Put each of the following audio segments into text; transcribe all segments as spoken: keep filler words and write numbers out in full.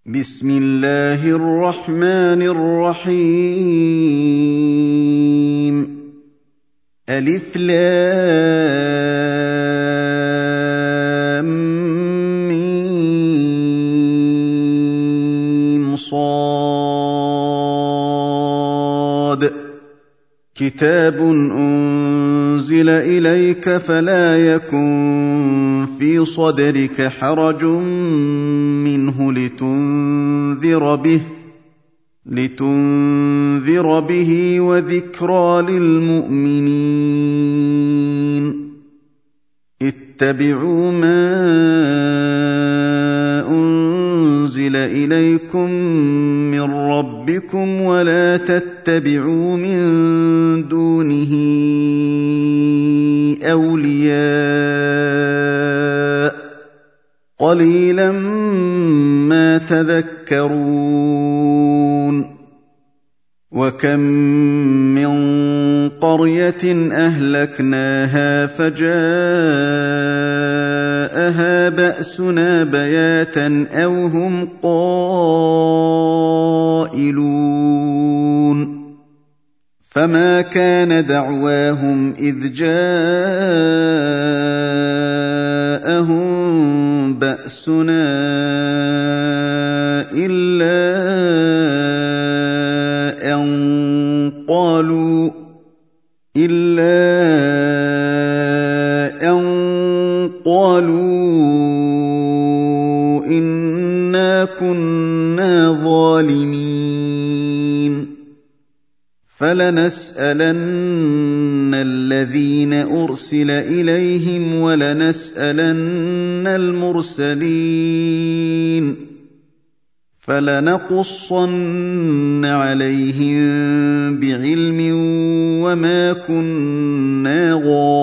بسم الله الرحمن الرحيم ألف لام ميم صاد كتاب أنزل إليك فلا يكن في صدرك حرج منه لتنذر به لتنذر به وذكرى للمؤمنين اتبعوا ما أنزل إليكم من ربكم ولا تتبعوا من دونه أولياء قليلا ما تذكرون وكم من قرية أهلكناها فجاءها بأسنا بياتا أو هم قائلون فما كان دعواهم إذ جاءهم بأسنا إلا أن قالوا إلا أن قالوا إنا كنا ظالمين فلنسألن الذين أرسل إليهم ولنسألن المرسلين فلنقصن عليهم بعلم وما كنا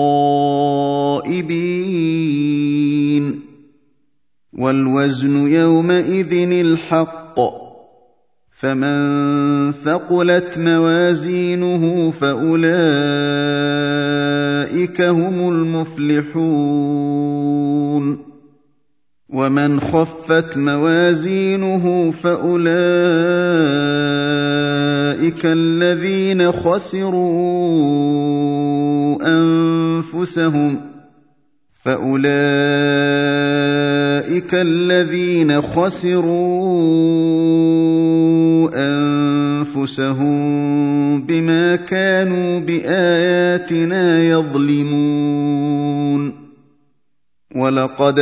غائبين والوزن يومئذ الحق فمن ثقلت موازينه فأولئك هم المفلحون ومن خفت موازينه فأولئك الذين خسروا أنفسهم فأولئك الذين خسروا أنفسهم بما كانوا بآياتنا يظلمون ولقد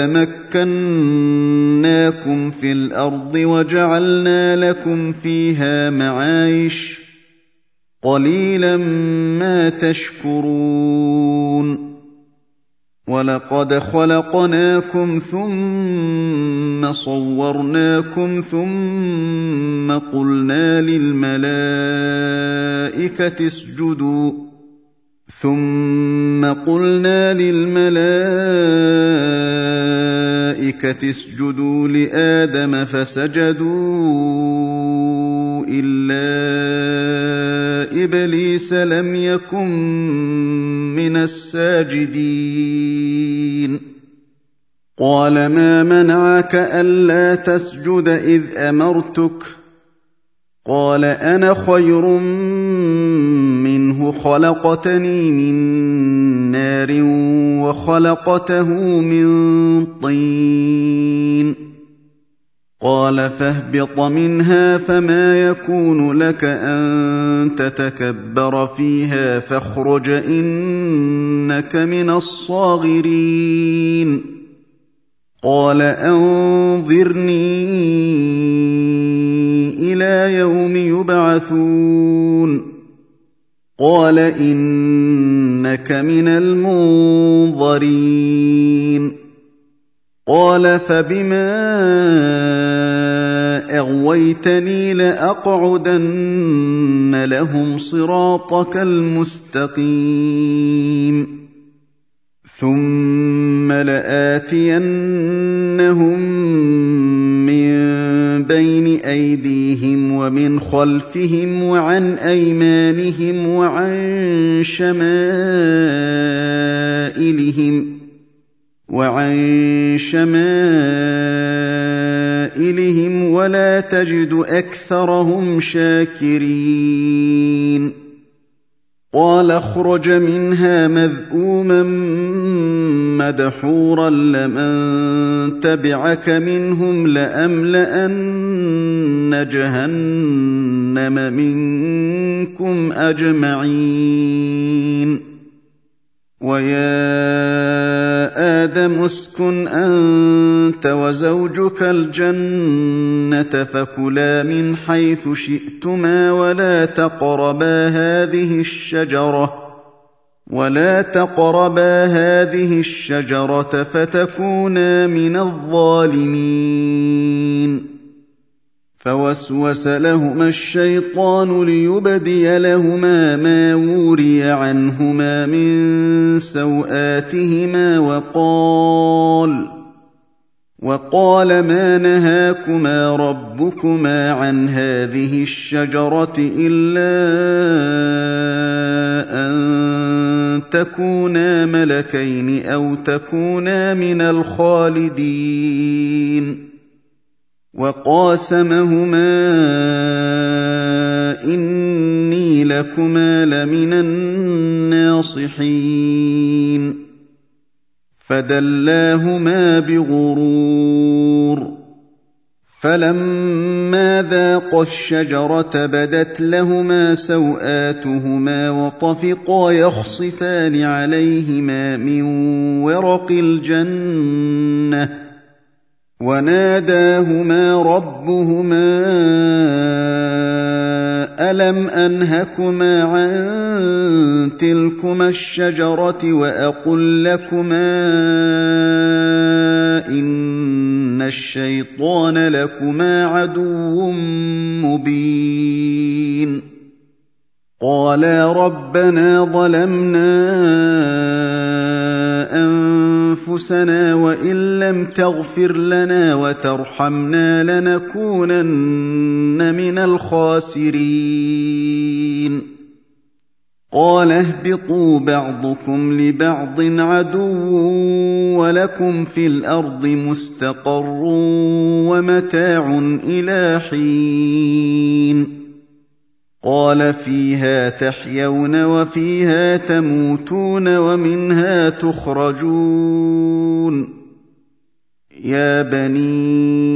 مكناكم في الأرض وجعلنا لكم فيها معايش قليلا ما تشكرون ولقد خلقناكم ثم صورناكم ثم قلنا للملائكة اسجدوا ثم قلنا للملائكة اسجدوا لآدم فسجدوا إلا إبليس لم يكن من الساجدين قال ما منعك ألا تسجد إذ أمرتك قال أنا خير منه خلقتني من نار وخلقته من طين قال فاهبط منها فما يكون لك أن تتكبر فيها فاخرج إنك من الصاغرين قال أنظرني إلى يوم يبعثون قال إنك من المنظرين قال فبما أغويتني لأقعدن لهم صراطك المستقيم ثم لآتينهم من بين أيديهم ومن خلفهم وعن أيمانهم وعن شمائلهم وعن شمائلهم ولا تجد أكثرهم شاكرين قال اخرج منها مذءوما مدحورا لمن تبعك منهم لأملأن جهنم منكم أجمعين ويا آدم اسكن أنت وزوجك الجنة فكلا من حيث شئتما ولا تقربا هذه الشجرة ولا تقربا هذه الشجرة فتكونا من الظالمين فوسوس لهما الشيطان ليبدي لهما ما وري عنهما من سوآتهما وقال وقال ما نهاكما ربكما عن هذه الشجرة إلا أن تكونا ملكين أو تكونا من الخالدين وقاسمهما إني لكما لمن الناصحين فدلاهما بغرور فلما ذاقا الشجرة بدت لهما سوآتهما وطفقا يخصفان عليهما من ورق الجنة وناداهما ربهما ألم أنهكما عن تلكما الشجرة وأقل لكما إن الشيطان لكما عدو مبين قالا ربنا ظلمنا أنفسنا وإن لم تغفر لنا وترحمنا لنكونن من الخاسرين قال اهبطوا بعضكم لبعض عدو ولكم في الأرض مستقر ومتاع إلى حين قال فيها تحيون وفيها تموتون ومنها تخرجون يا بني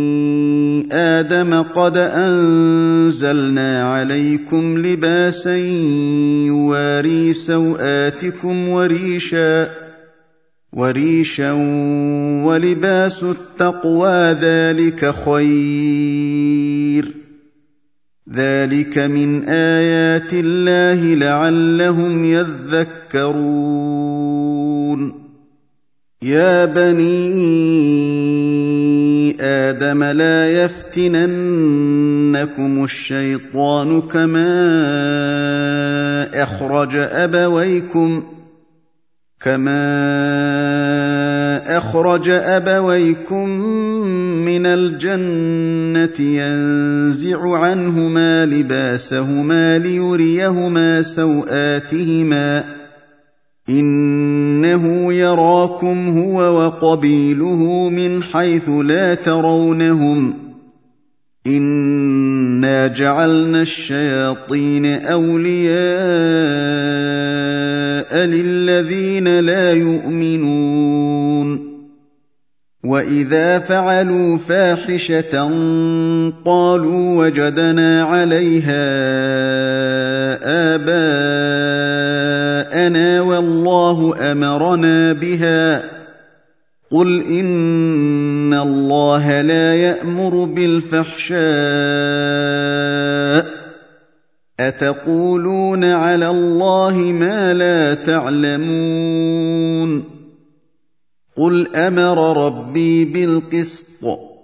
آدم قد أنزلنا عليكم لباسا يواري سوآتكم وريشا وريشا ولباس التقوى ذلك خير ذلك من آيات الله لعلهم يذكرون يا بني آدم لا يفتننكم الشيطان كما أخرج أبويكم كما أخرج أبويكم من الجنة ينزع عنهما لباسهما ليريهما سوآتهما إنه يراكم هو وقبيله من حيث لا ترونهم إنا جعلنا الشياطين أولياء للذين لا يؤمنون وإذا فعلوا فاحشة قالوا وجدنا عليها آباءنا والله أمرنا بها قل إن الله لا يأمر بالفحشاء أتقولون على الله ما لا تعلمون قل أمر ربي بالقسط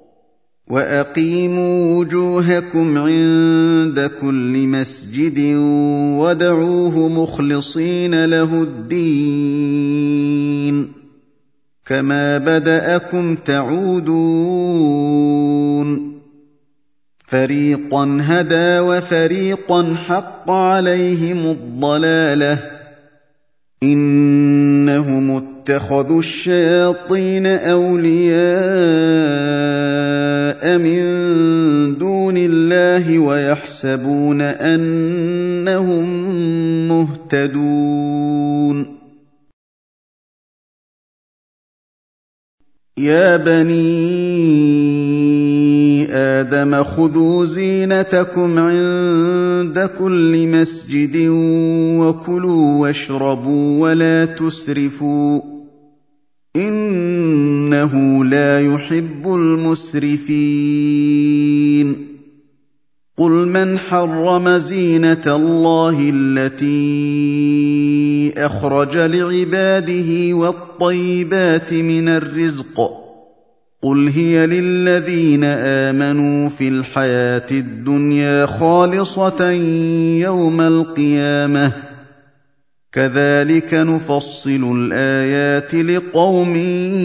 وأقيموا وجوهكم عند كل مسجد وادعوه مخلصين له الدين كما بدأكم تعودون فريقا هدى وفريقا حق عليهم الضلالة إنهم اتخذوا الشياطين أولياء من ويحسبون أنهم مهتدون. يا بني آدم خذوا زينتكم عند كل مسجد وكلوا واشربوا ولا تسرفوا إنه لا يحب المسرفين. قل من حرم زينة الله التي أخرج لعباده والطيبات من الرزق قل هي للذين آمنوا في الحياة الدنيا خالصة يوم القيامة كذلك نفصل الآيات لقوم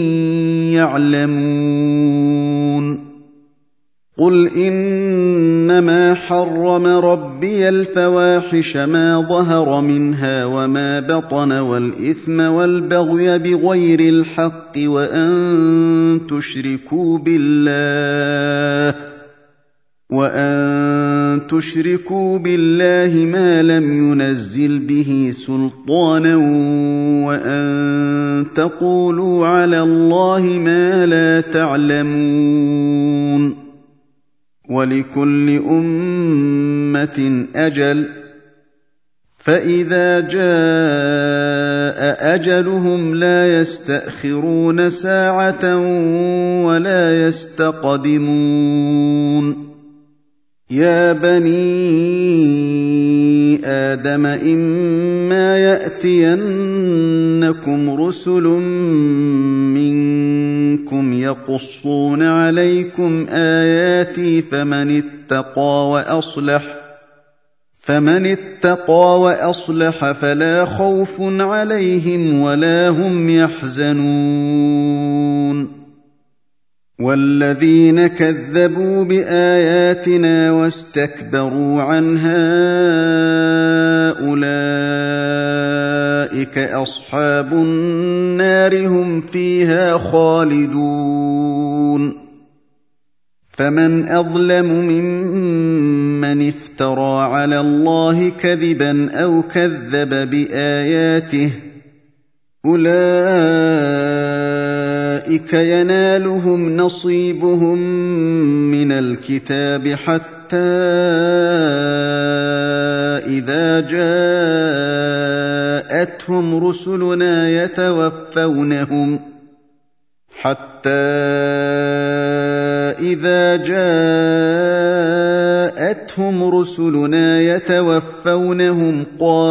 يعلمون. قل إنما حرم ربي الفواحش ما ظهر منها وما بطن والإثم والبغي بغير الحق وأن تشركوا بالله وأن تشركوا بالله ما لم ينزل به سلطانا وأن تقولوا على الله ما لا تعلمون. ولكل أمة أجل فإذا جاء أجلهم لا يستأخرون ساعة ولا يستقدمون. يا بني آدم إما يأتينكم رسل منكم يقصون عليكم آياتي فمن اتقى وأصلح فمن اتقى وأصلح فلا خوف عليهم ولا هم يحزنون. والذين كذبوا بآياتنا واستكبروا عنها أولئك أصحاب النار هم فيها خالدون. فمن أظلم ممن افترى على الله كذبا أو كذب بآياته أولئك ينالهم نصيبهم من الكتاب حتى إذا جاءتهم رسلنا يتوفونهم حتى إذا جاءتهم رسلنا يتوفونهم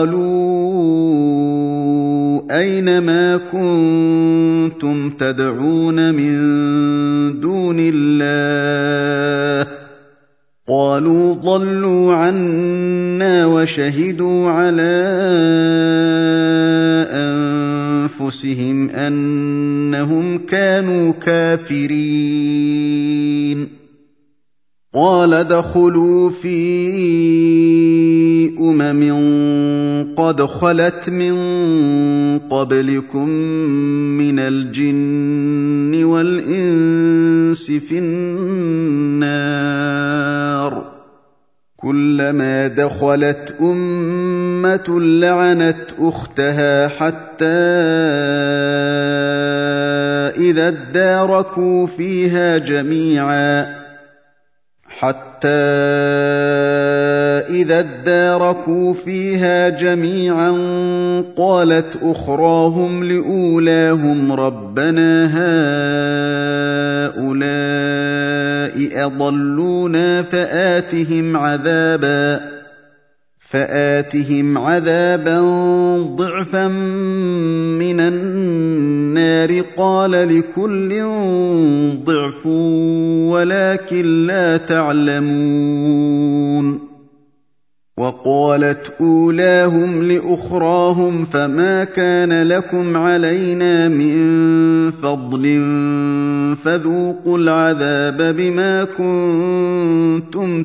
قالوا أين ما كنتم تدعون من دون الله قالوا ضلوا عنا وشهدوا على أنفسهم أنهم كانوا كافرين. قال ادخلوا في أمم قد خلت من قبلكم من الجن والإنس في النار كلما دخلت أمة لعنت أختها حتى إذا اداركوا فيها جميعا حتى إذا اداركوا فيها جميعا قالت أخراهم لأولاهم ربنا هؤلاء أضلونا فآتهم عذابا فآتهم عذابا ضعفا من النار قال لكل ضعف ولكن لا تعلمون. وقالت أولاهم لأخراهم فما كان لكم علينا من فضل فذوقوا العذاب بما كنتم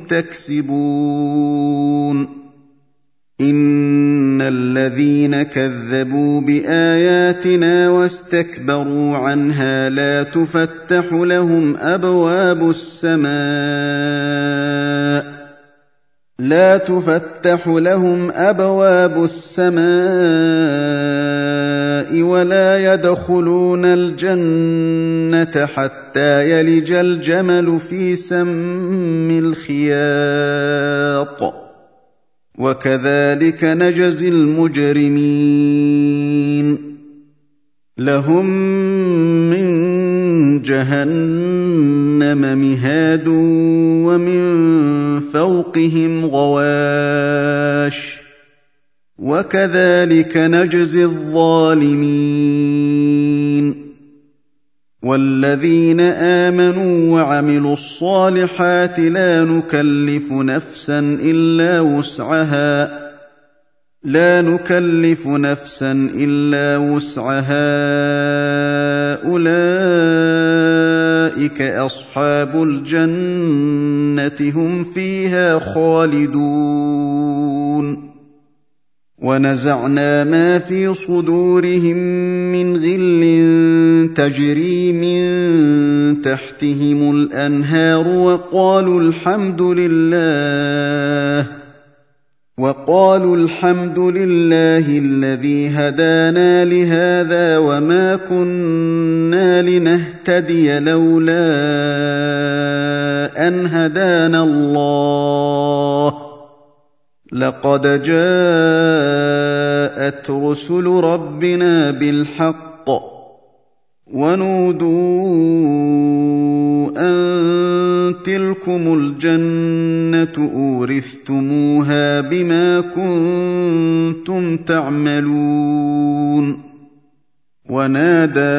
تكسبون. إن الذين كذبوا بآياتنا واستكبروا عنها لا تفتح لهم أبواب السماء لا تفتح لهم أبواب السماء ولا يدخلون الجنة حتى يلج الجمل في سم الخياط وكذلك نجزي المجرمين لهم من جهنم مهاد ومن فوقهم غواش وكذلك نجزي الظالمين والذين آمنوا وعملوا الصالحات لا نكلف نفسا إلا وسعها لا نكلف نفسا إلا وسعها أولئك أصحاب الجنة هم فيها خالدون ونزعنا ما في صدورهم من غل تجري من تحتهم الأنهار وقالوا الحمد لله وقالوا الحمد لله الذي هدانا لهذا وما كنا لنهتدي لولا أن هدانا الله لقد جاءت رسل ربنا بالحق ونودوا أن تلكم الجنة أورثتموها بما كنتم تعملون ونادى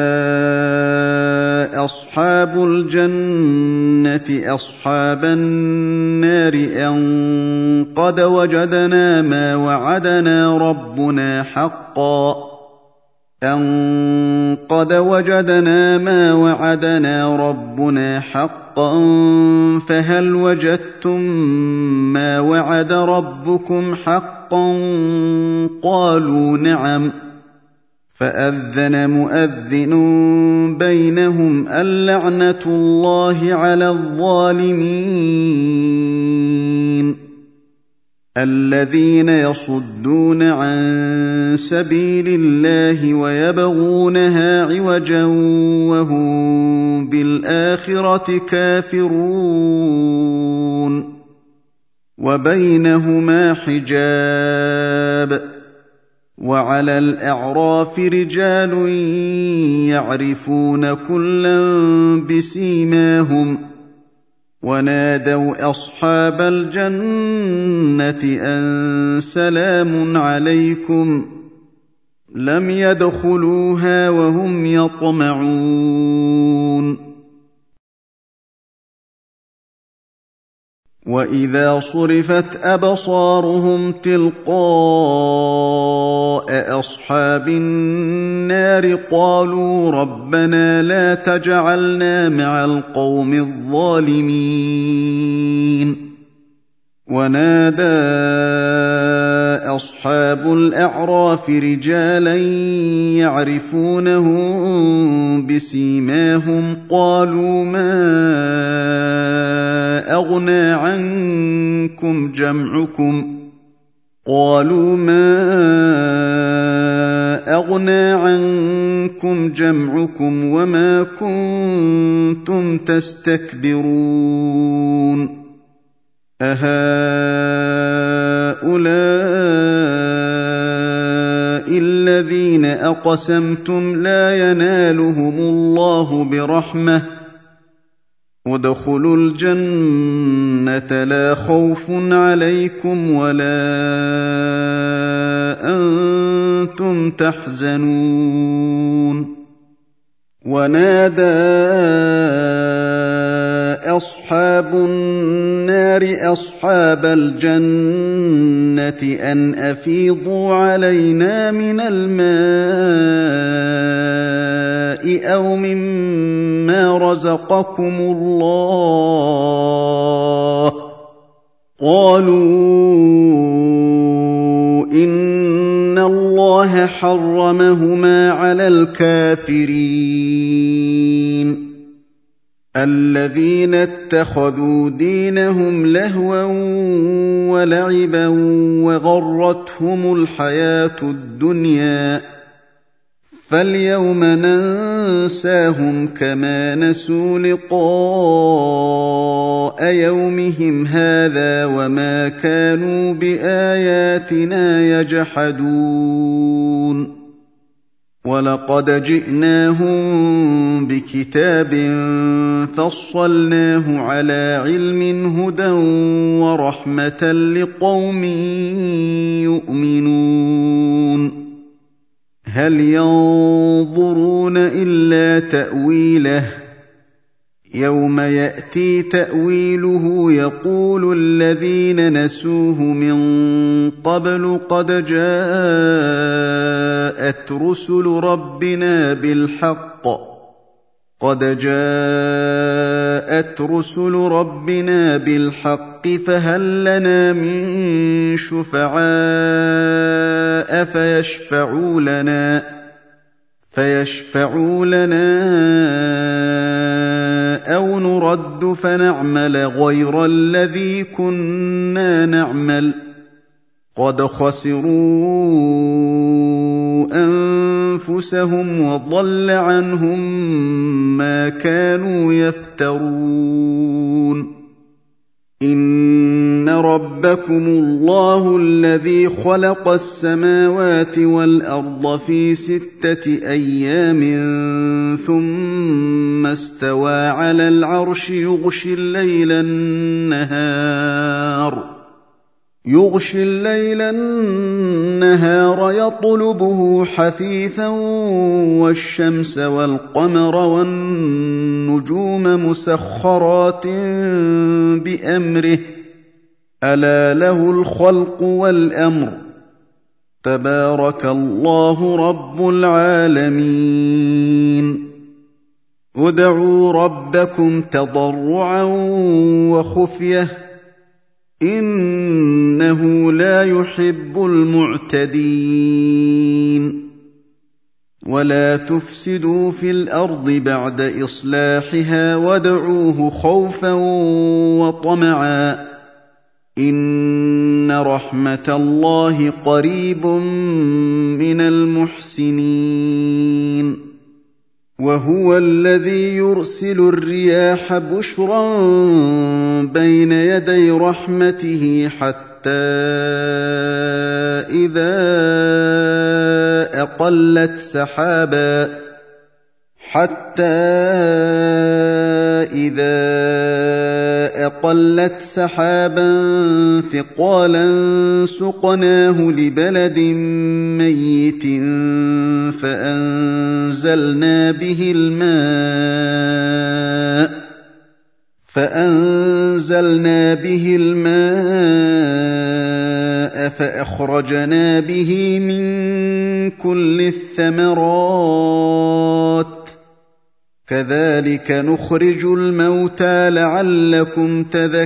أصحاب الجنة أصحاب النار أن قد وجدنا ما وعدنا ربنا حقا أن قد وجدنا ما وعدنا ربنا حقا فهل وجدتم ما وعد ربكم حقا قالوا نعم فأذن مؤذن بينهم اللعنة الله على الظالمين الذين يصدون عن سبيل الله ويبغونها عوجا وهم بالآخرة كافرون وبينهما حجاب وعلى الأعراف رجال يعرفون كلا بسيماهم ونادوا أصحاب الجنة أن سلام عليكم لم يدخلوها وهم يطمعون وإذا صرفت أبصارهم تلقاء أصحاب النار قالوا ربنا لا تجعلنا مع القوم الظالمين ونادى أصحاب الأعراف رجالا يعرفونهم بسيماهم قالوا ما أغنى عنكم جمعكم قالوا ما أغنى عنكم جمعكم وما كنتم تستكبرون أهؤلاء الذين أقسمتم لا ينالهم الله برحمة ادخلوا الجنة لا خوف عليكم ولا أنتم تحزنون ونادى أصحاب النار أصحاب الجنة أن أفيضوا علينا من الماء أو مما رزقكم الله قالوا إن الله حرمهما على الكافرين الذين اتخذوا دينهم لهوا ولعبا وغرتهم الحياة الدنيا فاليوم ننساهم كما نسوا لقاء يومهم هذا وما كانوا بآياتنا يجحدون ولقد جئناهم بكتاب فصلناه على علم هدى ورحمة لقوم يؤمنون هل ينظرون إلا تأويله يوم يأتي تأويله يقول الذين نسوه من قبل قد جاءت رسل ربنا بالحق قد جاءت رسل ربنا بالحق فهل لنا من شفعاء فيشفعوا لنا فيشفعوا لنا أو نرد فنعمل غير الذي كنا نعمل قد خسروا أنفسهم وضل عنهم ما كانوا يفترون إن ربكم الله الذي خلق السماوات والأرض في ستة أيام ثم استوى على العرش يغشي الليل النهار يغشي الليل النهار يطلبه حثيثا والشمس والقمر والنجوم مسخرات بأمره ألا له الخلق والأمر تبارك الله رب العالمين ادعوا ربكم تضرعا وخفية إنه لا يحب المعتدين ولا تفسدوا في الأرض بعد إصلاحها وادعوه خوفا وطمعا إن رحمة الله قريب من المحسنين وهو الذي يرسل الرياح بشرا بين يدي رحمته حتى إذا أقلت سحابا حتى إذا أقلت سحابا ثقالا سقناه لبلد ميت فأنزلنا به الماء فأنزلنا به الماء فأخرجنا به من كل الثمرات كذلك نخرج الموتى لعلكم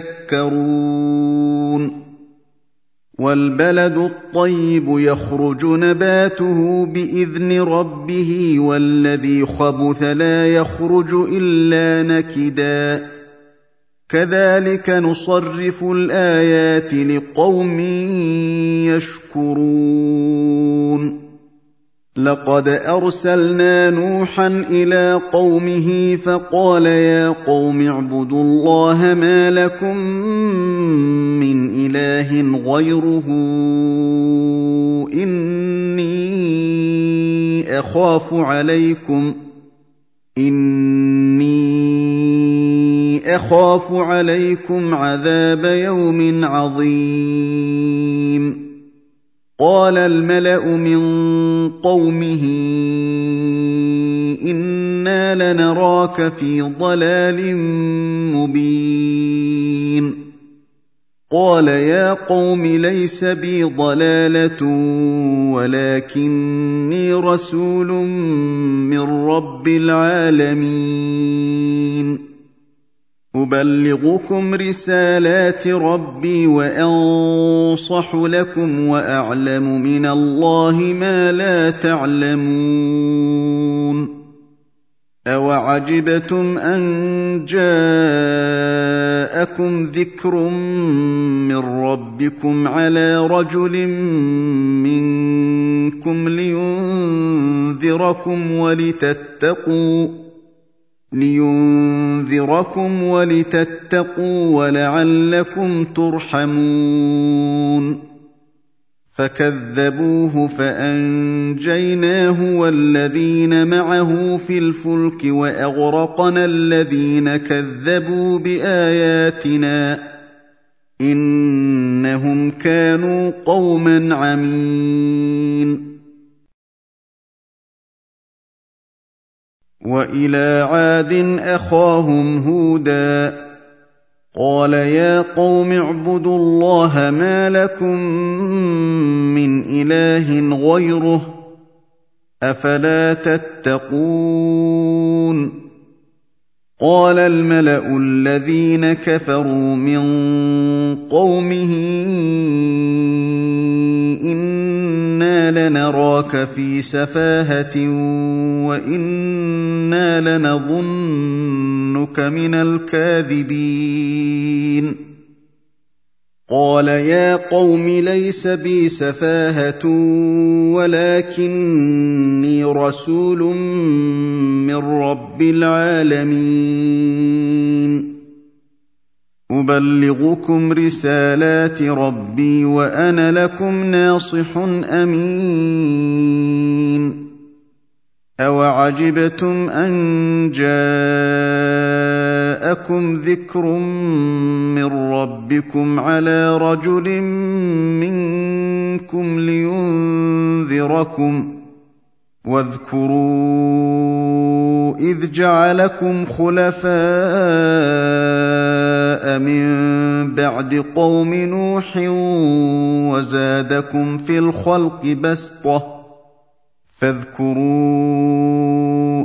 تذكرون والبلد الطيب يخرج نباته بإذن ربه والذي خبث لا يخرج إلا نكدا كذلك نصرف الآيات لقوم يشكرون لقد أرسلنا نوحا إلى قومه فقال يا قوم اعبدوا الله ما لكم من إله غيره إني أخاف عليكم إني أخاف عليكم عذاب يوم عظيم قال الملأ من قومه إنا لنراك في ضلال مبين قال يا قوم ليس بي ضلالة ولكني رسول من رب العالمين أبلغكم رسالات ربي وأنصح لكم وأعلم من الله ما لا تعلمون أَوَعَجِبْتُمْ أَن جَاءَكُمْ ذِكْرٌ مِّن رَّبِّكُمْ عَلَىٰ رَجُلٍ مِّنكُمْ لِيُنذِرَكُمْ وَلِتَتَّقُوا لِيُنذِرَكُمْ وَلِتَتَّقُوا وَلَعَلَّكُمْ تُرْحَمُونَ فَكَذَّبُوهُ فَأَنجَيْنَاهُ وَالَّذِينَ مَعَهُ فِي الْفُلْكِ وَأَغْرَقْنَا الَّذِينَ كَذَّبُوا بِآيَاتِنَا ۚ إِنَّهُمْ كَانُوا قَوْمًا عَمِينَ. وَإِلَىٰ عَادٍ أَخَاهُمْ هُودًا ۗ قَالَ يَا قَوْمِ اعْبُدُوا اللَّهَ مَا لَكُم مِّنْ إِلَٰهٍ غَيْرُهُ ۖ أَفَلَا تَتَّقُونَ قَالَ الْمَلَأُ الَّذِينَ كَفَرُوا مِن قَوْمِهِ إِنَّا لَنَرَاكَ فِي سَفَاهَةٍ وَإِنَّا لَنَظُنُّكَ مِنَ الْكَاذِبِينَ قَالَ يَا قَوْمِ لَيْسَ بِي سَفَاهَةٌ وَلَٰكِنِّي رَسُولٌ مِّن رَّبِّ الْعَالَمِينَ أُبَلِّغُكُمْ رِسَالَاتِ رَبِّي وَأَنَا لَكُمْ نَاصِحٌ أَمِينٌ أَوَعَجِبْتُمْ أَن جَاءَكُمْ ذِكْرٌ مِّن رَّبِّكُمْ عَلَىٰ رَجُلٍ مِّنكُمْ لِيُنذِرَكُمْ ۖ وَاذْكُرُوا إِذْ جَعَلَكُمْ خُلَفَاءَ مِن بَعْدِ قَوْمِ نُوحٍ وَزَادَكُمْ فِي الْخَلْقِ بَسْطَةً، فاذكروا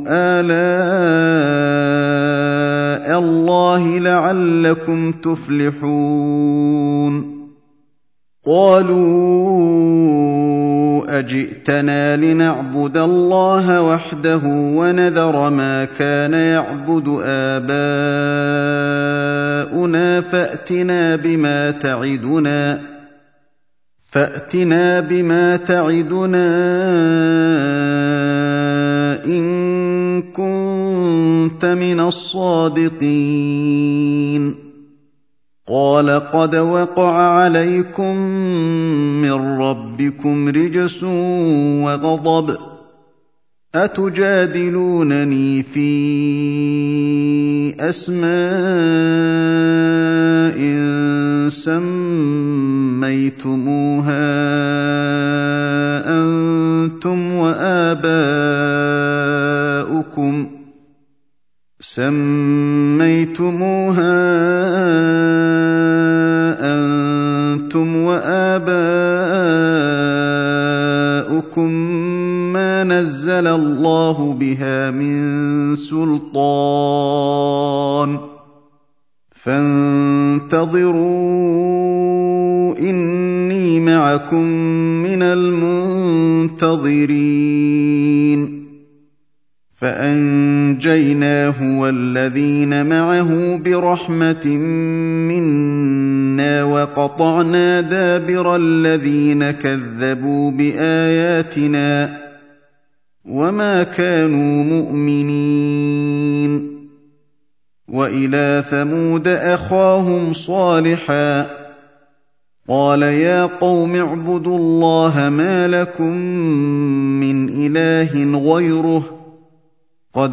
آلاء اللَّهِ لَعَلَّكُمْ تُفْلِحُونَ قَالُوا أَجِئْتَنَا لِنَعْبُدَ اللَّهَ وَحْدَهُ وَنَذَرَ مَا كَانَ يَعْبُدُ آبَاؤُنَا فَأْتِنَا بِمَا تَعِدُنَا فَأْتِنَا بِمَا تَعِدُنَا إِن كُنتَ مِنَ الصَّادِقِينَ قَالَ قَدْ وَقَعَ عَلَيْكُم مِّن رَّبِّكُمْ رِجْسٌ وَغَضَبٌ ۖ أَتُجَادِلُونَنِي فِي أَسْمَاءٍ سَمَّيْتُمُوهَا أَنتُمْ وَآبَاؤُكُمْ سَمَّيْتُمُوهَا أَنتُمْ وَآبَاؤُكُم مَّا نَزَّلَ اللَّهُ بِهَا مِن سُلْطَانٍ فَانتَظِرُوا إِنِّي مَعَكُم مِّنَ الْمُنتَظِرِينَ فَأَنجَيْنَاهُ وَالَّذِينَ مَعَهُ بِرَحْمَةٍ مِّنَّا وَقَطَعْنَا دَابِرَ الَّذِينَ كَذَّبُوا بِآيَاتِنَا ۖ وَمَا كَانُوا مُؤْمِنِينَ وَإِلَىٰ ثَمُودَ أَخَاهُمْ صَالِحًا ۗ قَالَ يَا قَوْمِ اعْبُدُوا اللَّهَ مَا لَكُم مِّنْ إِلَٰهٍ غَيْرُهُ ۖ قَدْ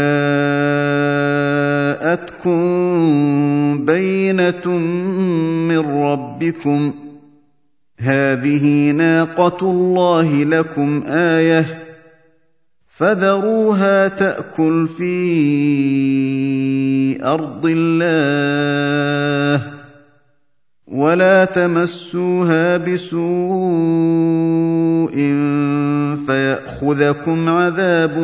جَاءَتْكُم بَيِّنَةٌ مِّن رَّبِّكُمْ ۖ هَٰذِهِ نَاقَةُ اللَّهِ لَكُمْ آيَةً فَذَرُوهَا تَأْكُلْ فِي أَرْضِ اللَّهِ وَلَا تَمَسُّوهَا بِسُوءٍ فَيَأْخُذَكُمْ عَذَابٌ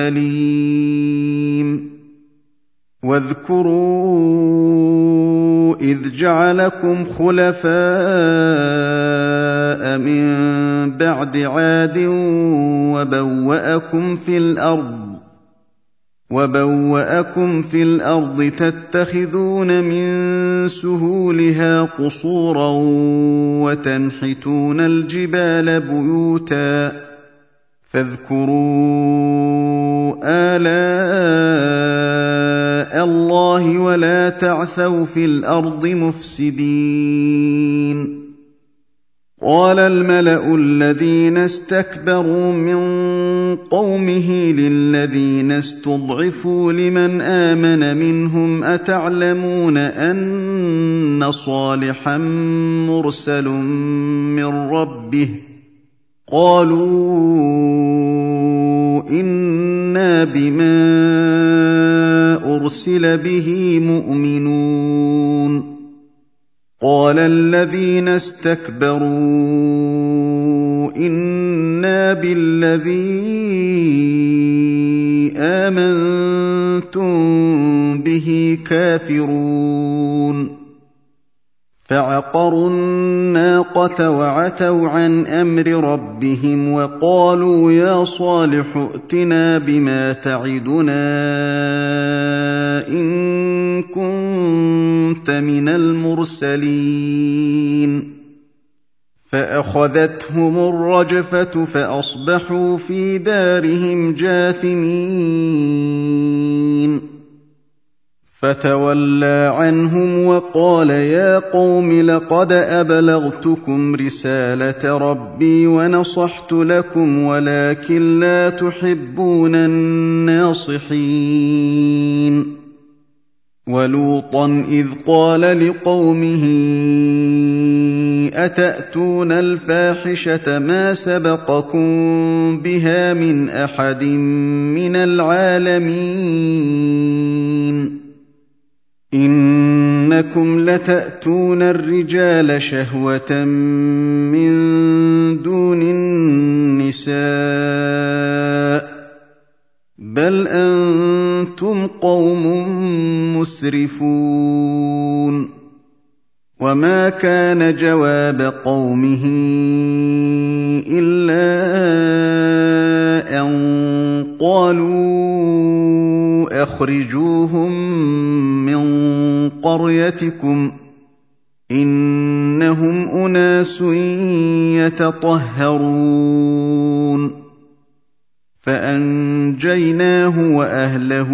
أَلِيمٌ وَاذْكُرُوا إِذْ جَعَلَكُمْ خُلَفَاءَ مِن بَعْدِ عَادٍ وَبَوَّأَكُمْ فِي الْأَرْضِ وَبَوَّأَكُمْ فِي الْأَرْضِ تَتَّخِذُونَ مِن سُهُولِهَا قُصُورًا وَتَنْحِتُونَ الْجِبَالَ بُيُوتًا فَاذْكُرُوا آلَاءَ اللَّهِ وَلَا تَعْثَوْا فِي الْأَرْضِ مُفْسِدِينَ قَالَ الْمَلَأُ الَّذِينَ اسْتَكْبَرُوا مِن قَوْمِهِ لِلَّذِينَ اسْتُضْعِفُوا لِمَنْ آمَنَ مِنْهُمْ أَتَعْلَمُونَ أَنَّ صَالِحًا مُّرْسَلٌ مِّن رَّبِّهِ قَالُوا إِنَّا بِمَا أُرْسِلَ بِهِ مُؤْمِنُونَ قَالَ الَّذِينَ اسْتَكْبَرُوا إِنَّا بِالَّذِي آمَنتُم بِهِ كَافِرُونَ فَعَقَرُوا النَّاقَةَ وَعَتَوْا عَنْ أَمْرِ رَبِّهِمْ وَقَالُوا يَا صَالِحُ ائْتِنَا بِمَا تَعِدُنَا إِن كُنتَ مِنَ الْمُرْسَلِينَ فَأَخَذَتْهُمُ الرَّجْفَةُ فَأَصْبَحُوا فِي دَارِهِمْ جَاثِمِينَ فَتَوَلَّىٰ عَنْهُمْ وَقَالَ يَا قَوْمِ لَقَدْ أَبْلَغْتُكُمْ رِسَالَةَ رَبِّي وَنَصَحْتُ لَكُمْ وَلَٰكِن لَّا تُحِبُّونَ النَّاصِحِينَ وَلُوطًا إِذْ قَالَ لِقَوْمِهِ أَتَأْتُونَ الْفَاحِشَةَ مَا سَبَقَكُم بِهَا مِنْ أَحَدٍ مِّنَ الْعَالَمِينَ إِنَّكُمْ لَتَأْتُونَ الرِّجَالَ شَهْوَةً مِّن دُونِ النِّسَاءِ بَلْ أَنتُمْ قَوْمٌ مُّسْرِفُونَ وَمَا كَانَ جَوَابَ قَوْمِهِ إِلَّا أَن قَالُوا أَخْرِجُوهُم مِّن قَرْيَتِكُمْ ۖ إِنَّهُمْ أُنَاسٌ يَتَطَهَّرُونَ فَأَنجَيْنَاهُ وَأَهْلَهُ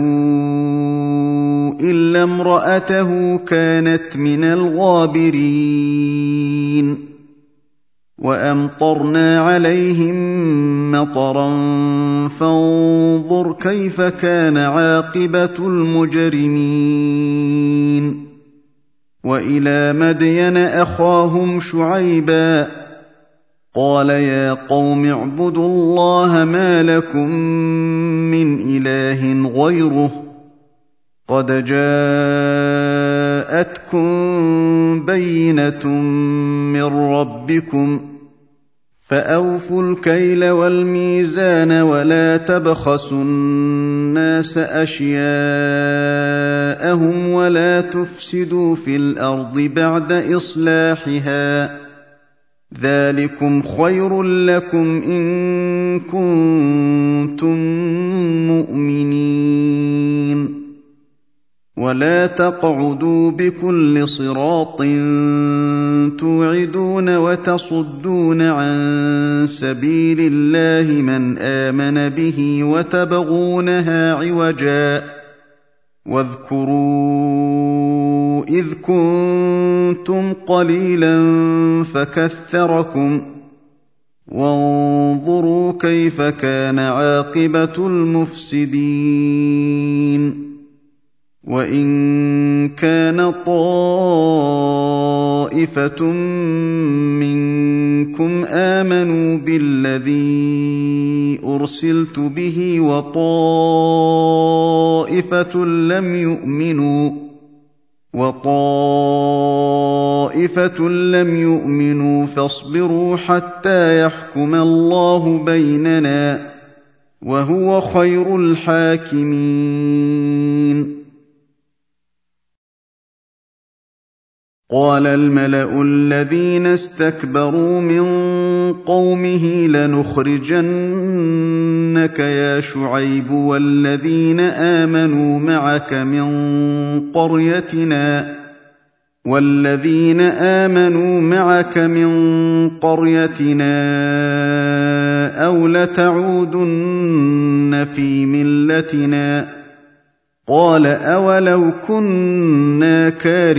إِلَّا امْرَأَتَهُ كَانَتْ مِنَ الْغَابِرِينَ وَأَمْطَرْنَا عَلَيْهِم مَّطَرًا فَانظُرْ كَيْفَ كَانَ عَاقِبَةُ الْمُجْرِمِينَ وَإِلَىٰ مَدْيَنَ أَخَاهُمْ شُعَيْبًا قَالَ يَا قَوْمِ اعْبُدُوا اللَّهَ مَا لَكُم مِّنْ إِلَٰهٍ غَيْرُهُ قَدْ جَاءَتْكُم بَيِّنَةٌ مِّن رَّبِّكُمْ فَأَوْفُوا الْكَيْلَ وَالْمِيزَانَ وَلَا تَبْخَسُوا النَّاسَ أَشْيَاءَهُمْ وَلَا تُفْسِدُوا فِي الْأَرْضِ بَعْدَ إِصْلَاحِهَا ذَٰلِكُمْ خَيْرٌ لَّكُمْ إِن كُنتُم مُّؤْمِنِينَ وَلَا تَقْعُدُوا بِكُلِّ صِرَاطٍ تُوعِدُونَ وَتَصُدُّونَ عَن سَبِيلِ اللَّهِ مَنْ آمَنَ بِهِ وَتَبْغُونَهَا عِوَجًا وَاذْكُرُوا إِذْ كُنتُمْ قَلِيلًا فَكَثَّرَكُمْ وَانظُرُوا كَيْفَ كَانَ عَاقِبَةُ الْمُفْسِدِينَ وَإِن كَانَ طَائِفَةٌ مِّنكُمْ آمَنُوا بِالَّذِي أُرْسِلْتُ بِهِ وَطَائِفَةٌ لَّمْ يُؤْمِنُوا وَطَائِفَةٌ لَّمْ يُؤْمِنُوا فَاصْبِرُوا حَتَّىٰ يَحْكُمَ اللَّهُ بَيْنَنَا وَهُوَ خَيْرُ الْحَاكِمِينَ قال الملأ الذين استكبروا من قومه لنخرجنك يا شعيب والذين آمنوا معك من قريتنا والذين آمنوا معك من قريتنا أو لتعودن في ملتنا قال أولو كنا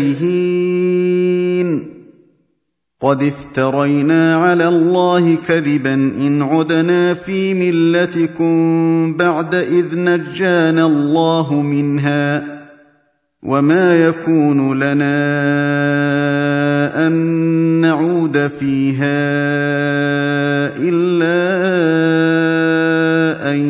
كارهين قد افترينا على الله كذبا إن عدنا في ملتكم بعد إذ نجانا الله منها وما يكون لنا أن نعود فيها إلا أن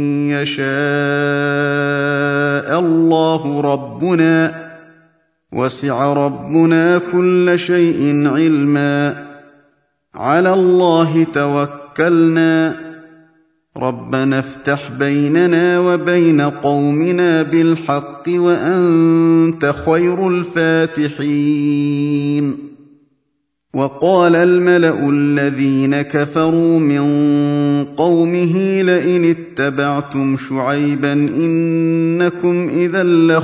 يشاء الله ربنا وسع ربنا كل شيء علما على الله توكلنا ربنا افتح بيننا وبين قومنا بالحق وأنت خير الفاتحين وقال الملأ الذين كفروا من قومه لئن اتبعتم شعيبا إنكم إذا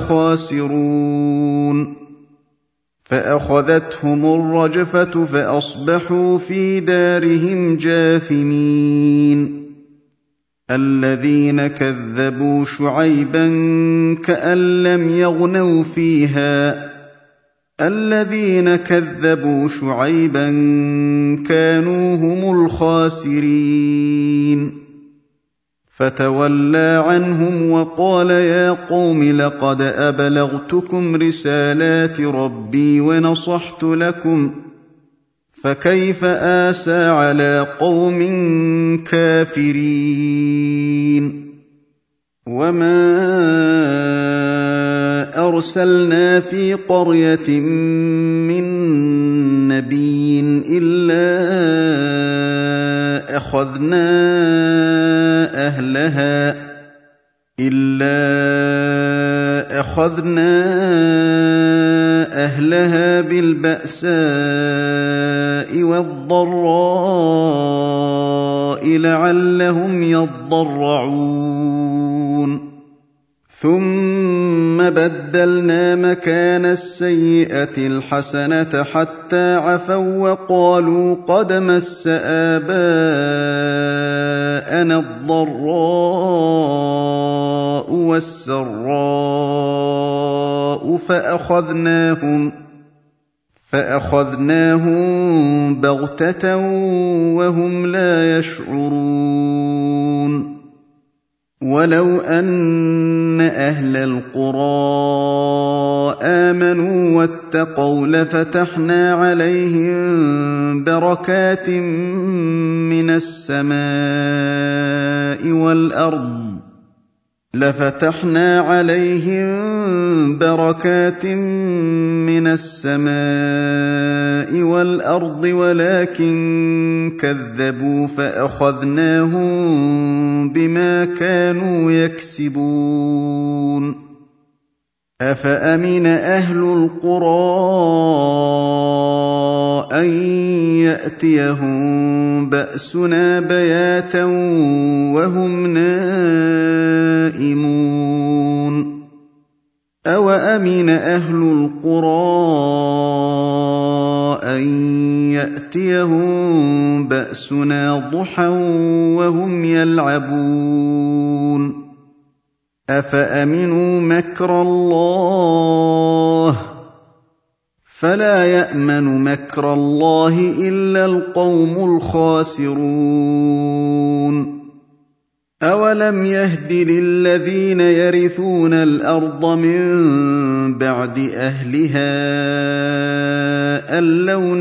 لخاسرون فأخذتهم الرجفة فأصبحوا في دارهم جاثمين الذين كذبوا شعيبا كأن لم يغنوا فيها الذين كذبوا شعيبا كانوا هم الخاسرين فتولى عنهم وقال يا قوم لقد أبلغتكم رسالات ربي ونصحت لكم فكيف آسى على قوم كافرين وما أرسلنا في قرية من نبي إلا أخذنا أهلها إلا أخذنا أهلها بالبأساء والضراء لعلهم يضرعون ثم بدلنا مكان السيئة الحسنة حتى عفوا وقالوا قد مس آباءنا الضراء والسراء فأخذناهم فأخذناهم بغتة وهم لا يشعرون ولو أن أهل القرى آمنوا واتقوا لفتحنا عليهم بركات من السماء والأرض لفتحنا عليهم بركات من السماء والأرض ولكن كذبوا فأخذناهم بما كانوا يكسبون أفأمن أهل القرى أن يأتيهم بأسنا بياتا وهم نائمون أوأمن أهل القرى أن يأتيهم بأسنا ضحى وهم يلعبون أفأمنوا مكر الله فلا يأمن مكر الله إلا القوم الخاسرون أولم يهد للذين يرثون الأرض من بعد أهلها أن لو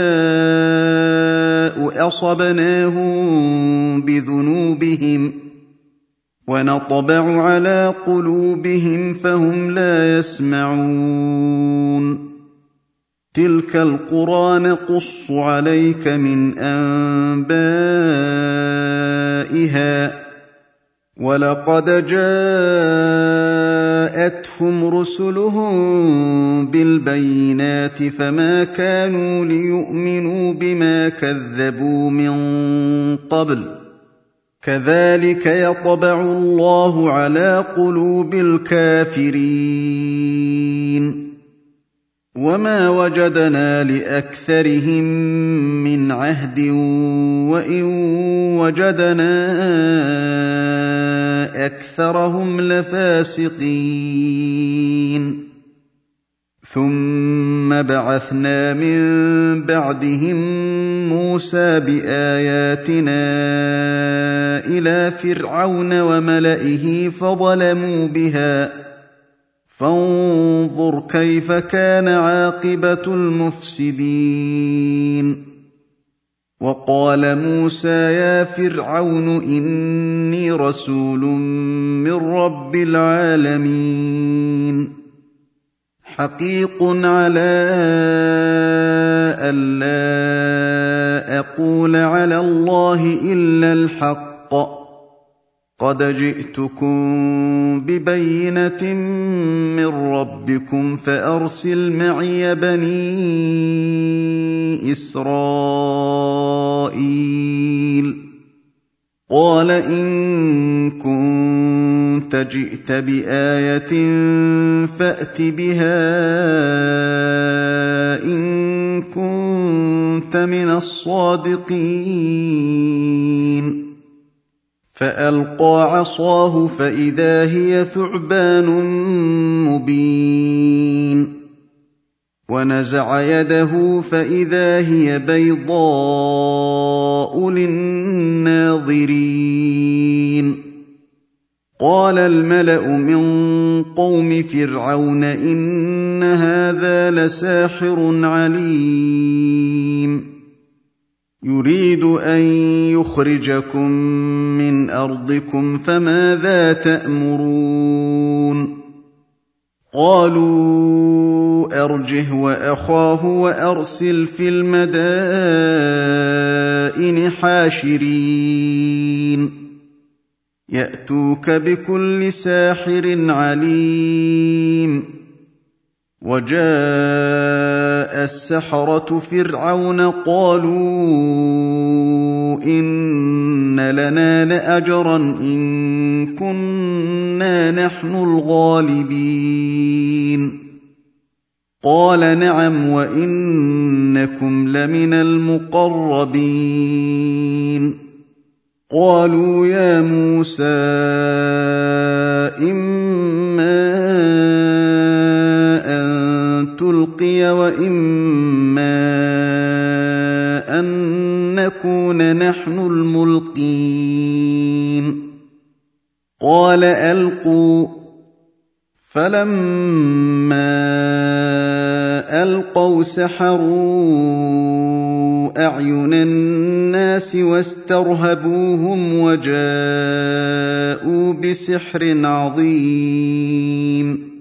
نشاء أصبناهم بذنوبهم ونطبع على قلوبهم فهم لا يسمعون تلك القرى نقص عليك من أنبائها ولقد جاءتهم جاءتهم رسلهم بالبينات فما كانوا ليؤمنوا بما كذبوا من قبل كذلك يطبع الله على قلوب الكافرين وما وجدنا لأكثرهم من عهد وإن وجدنا أكثرهم لفاسقين ثم بعثنا من بعدهم موسى بآياتنا إلى فرعون وملئه فظلموا بها فانظر كيف كان عاقبة المفسدين وقال موسى يا فرعون إني رسول من رب العالمين حقيق على ألا أقول على الله إلا الحق قد جئتكم ببينة من ربكم فأرسل معي بني إسرائيل قال إن كنت جئت بآية فأت بها إن كنت من الصادقين فألقى عصاه فإذا هي ثعبان مبين ونزع يده فإذا هي بيضاء للناظرين قال الملأ من قوم فرعون إن هذا لساحر عليم يريد أن يخرجكم من أرضكم فماذا تأمرون قالوا أرجه وأخاه وأرسل في المدائن حاشرين يأتوك بكل ساحر عليم وجاء السحرة فرعون قالوا إن لنا لأجرا إن كنا نحن الغالبين قال نعم وإنكم لمن المقربين قالوا يا موسى إما أن تلقي وإما أن نكون نحن الملقين قال ألقوا فلما ألقوا سحروا أعين الناس واسترهبوهم وجاءوا بسحر عظيم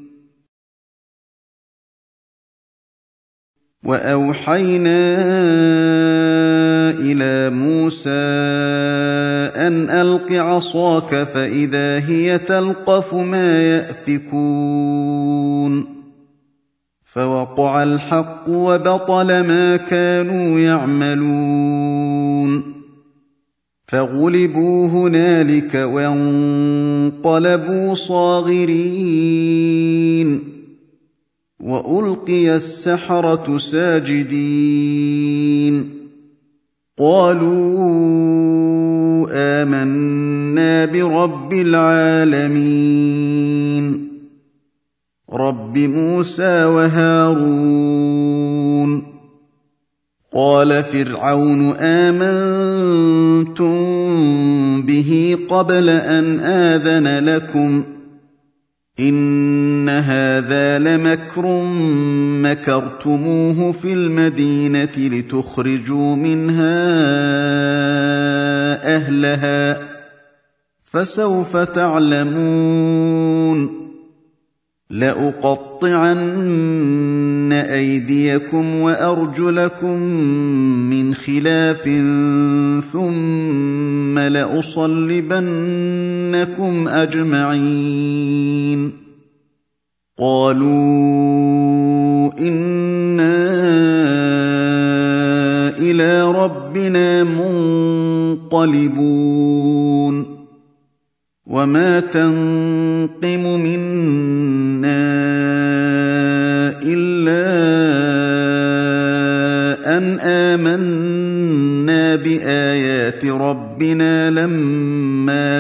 وأوحينا إلى موسى أن ألق عصاك فإذا هي تلقف ما يأفكون فوقع الحق وبطل ما كانوا يعملون فغلبوا هنالك وانقلبوا صاغرين وألقي السحرة ساجدين قالوا آمنا برب العالمين رب موسى وهارون قال فرعون آمنتم به قبل أن آذن لكم إن هذا لمكر مكرتموه في المدينة لتخرجوا منها أهلها فسوف تعلمون لأقطعن أيديكم وأرجلكم من خلاف ثم لأصلبنكم أجمعين قالوا إنا إلى ربنا منقلبون وما تنقم منا إلا أن آمنا بآيات ربنا لما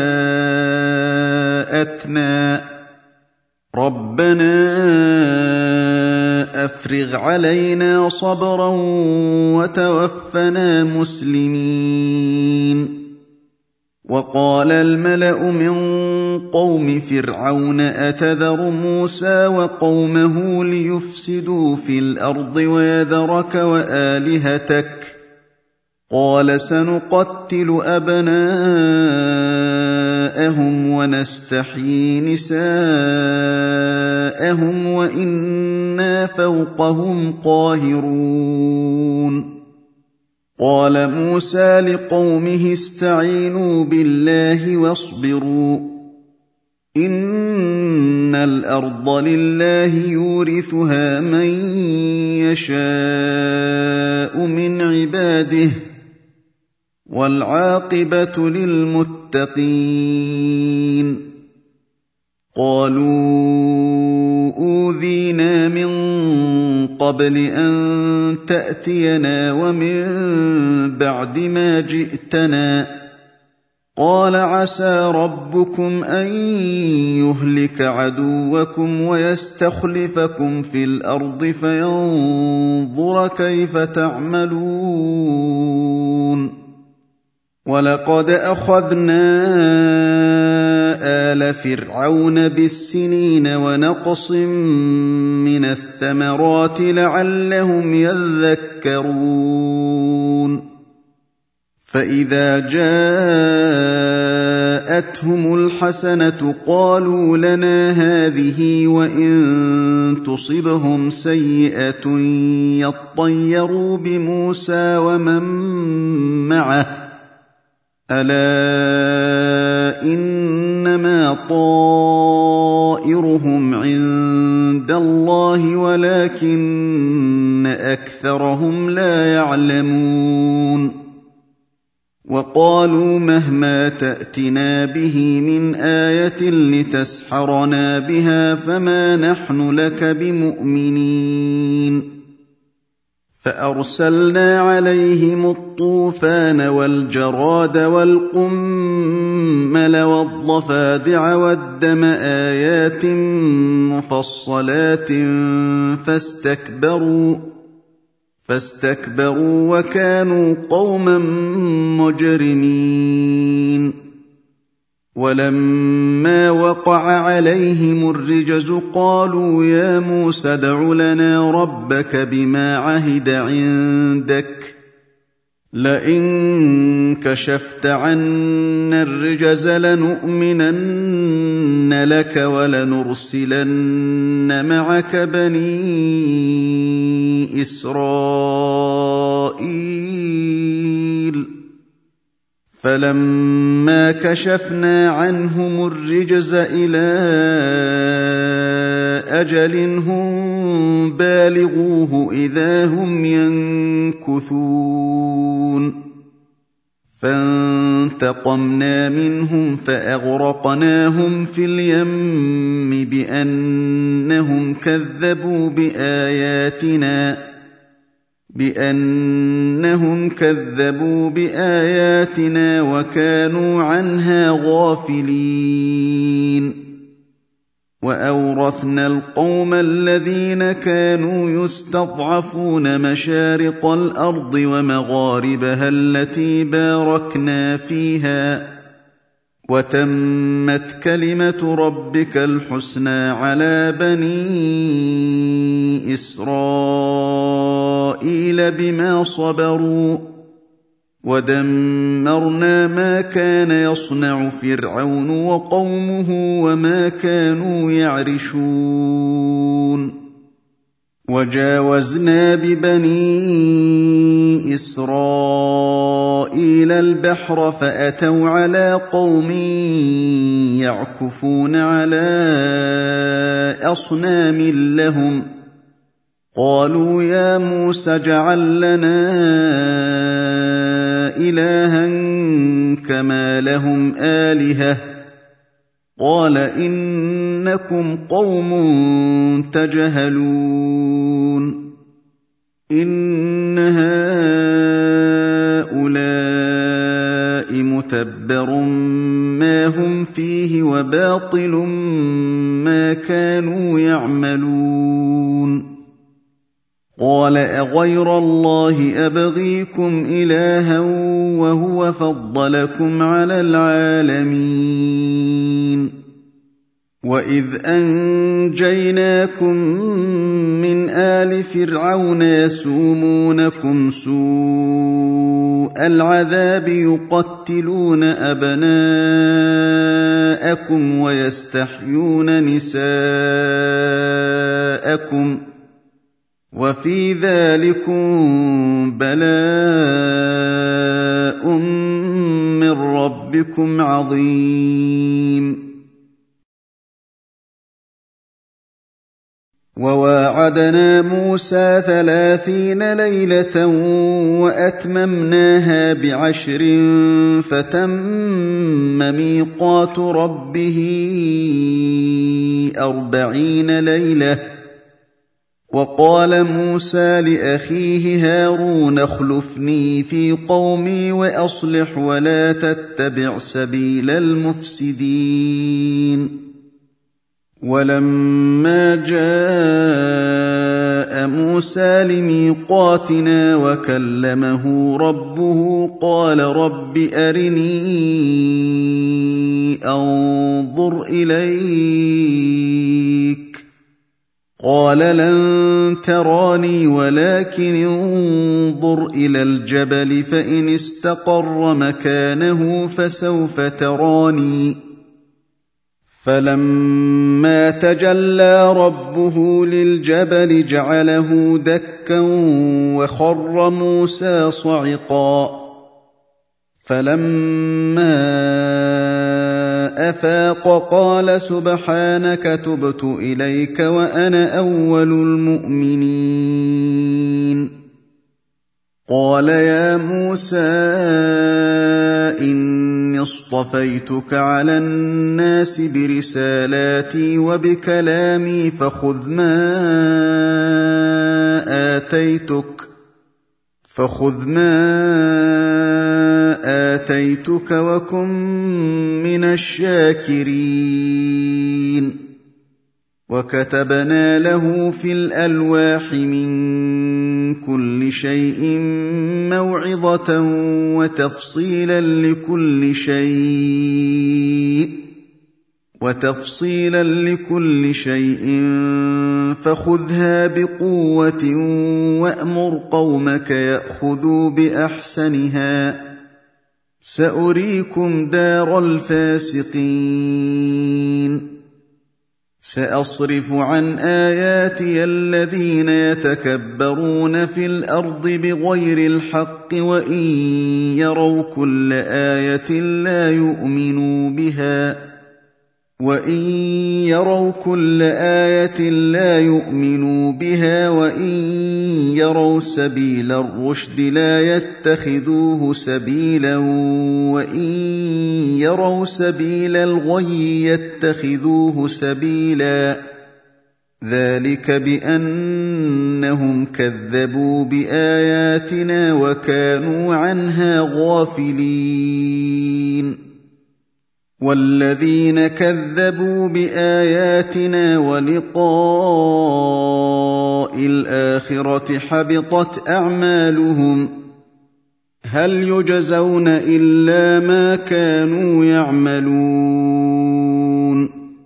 جاءتنا ربنا أفرغ علينا صبرا وتوفنا مسلمين. وقال الملأ من قوم فرعون أتذر موسى وقومه ليفسدوا في الأرض ويذرك وآلهتك قال سنقتل أبناءهم ونستحيي نساءهم وإنا فوقهم قاهرون. قال موسى لقومه استعينوا بالله واصبروا إن الأرض لله يورثها من يشاء من عباده والعاقبة للمتقين. قالوا أوذينا من قبل أن تأتينا ومن بعد ما جئتنا قال عسى ربكم أن يهلك عدوكم ويستخلفكم في الأرض فينظر كيف تعملون. ولقد أخذنا آل فرعون بالسنين ونقص من الثمرات لعلهم يذكرون. فإذا جاءتهم الحسنة قالوا لنا هذه وإن تصبهم سيئة يطيروا بموسى ومن معه ألا إنما طائرهم عند الله ولكن أكثرهم لا يعلمون. وقالوا مهما تأتنا به من آية لتسحرنا بها فما نحن لك بمؤمنين. فأرسلنا عليهم الطوفان والجراد والقمل والضفادع والدم آيات مفصلات فاستكبروا فاستكبروا وكانوا قوما مجرمين. ولما وقع عليهم الرجز قالوا يا موسى ادع لنا ربك بما عهد عندك لئن كشفت عنا الرجز لنؤمنن لك ولنرسلن معك بني إسرائيل. فلما كشفنا عنهم الرجز إلى أجل هم بالغوه إذا هم ينكثون. فانتقمنا منهم فأغرقناهم في اليم بأنهم كذبوا بآياتنا بأنهم كذبوا بآياتنا وكانوا عنها غافلين. وأورثنا القوم الذين كانوا يستضعفون مشارق الأرض ومغاربها التي باركنا فيها وتمت كلمة ربك الحسنى على بني إسرائيل بما صبروا ودمرنا ما كان يصنع فرعون وقومه وما كانوا يعرشون. وجاوزنا ببني إسرائيل إسرائيل البحر فأتوا على قوم يعكفون على أصنام لهم قالوا يا موسى اجعل لنا إلها كما لهم آلهة قال إنكم قوم تجهلون إن هؤلاء متبر ما هم فيه وباطل ما كانوا يعملون قال أغير الله أبغيكم إلها وهو فضلكم على العالمين وإذ أنجيناكم من آل فرعون يسومونكم سوء العذاب يقتلون أبناءكم ويستحيون نساءكم وفي ذلكم بلاء من ربكم عظيم وواعدنا موسى ثلاثين ليلة وأتممناها بعشر فتم ميقات ربه أربعين ليلة وقال موسى لأخيه هارون اخلفني في قومي وأصلح ولا تتبع سبيل المفسدين ولما جاء موسى لميقاتنا وكلمه ربه قال رب أرني أنظر إليك قال لن تراني ولكن انظر إلى الجبل فإن استقر مكانه فسوف تراني فلما تجلى ربه للجبل جعله دكا وخر موسى صعقا فلما أفاق قال سبحانك تبت إليك وأنا أول المؤمنين قال يا موسى إني اصطفيتك على الناس برسالاتي وبكلامي فخذ ما آتيتك فخذ ما آتيتك وكن من الشاكرين وكتبنا له في الألواح من كل شيء موعظة وتفصيلا لكل شيء وتفصيلا لكل شيء فخذها بقوة وأمر قومك يأخذوا بأحسنها سأريكم دار الفاسقين سأصرف عن آياتي الذين يتكبرون في الأرض بغير الحق وإن يروا كل آية لا يؤمنوا بها وإن يروا كل آية لا يؤمنوا بها وإن يروا سبيل الرشد لا يتخذوه سبيلا وإن يروا سبيل الغي يتخذوه سبيلا ذلك بأنهم كذبوا بآياتنا وكانوا عنها غافلين والذين كذبوا بآياتنا ولقاء الآخرة حبطت أعمالهم هل يجزون إلا ما كانوا يعملون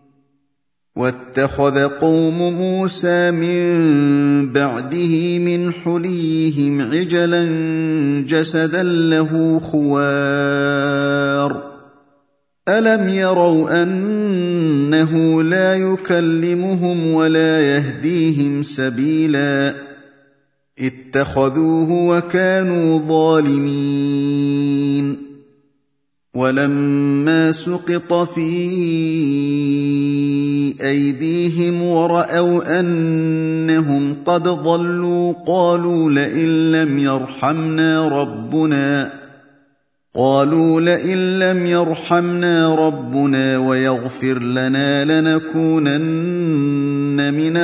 واتخذ قوم موسى من بعده من حليهم عجلا جسدا له خوار ألم يروا أنه لا يكلمهم ولا يهديهم سبيلا اتخذوه وكانوا ظالمين ولما سقط في أيديهم ورأوا أنهم قد ضلوا قالوا لئن لم يرحمنا ربنا قالوا لئن لم يرحمنا ربنا ويغفر لنا لنكونن من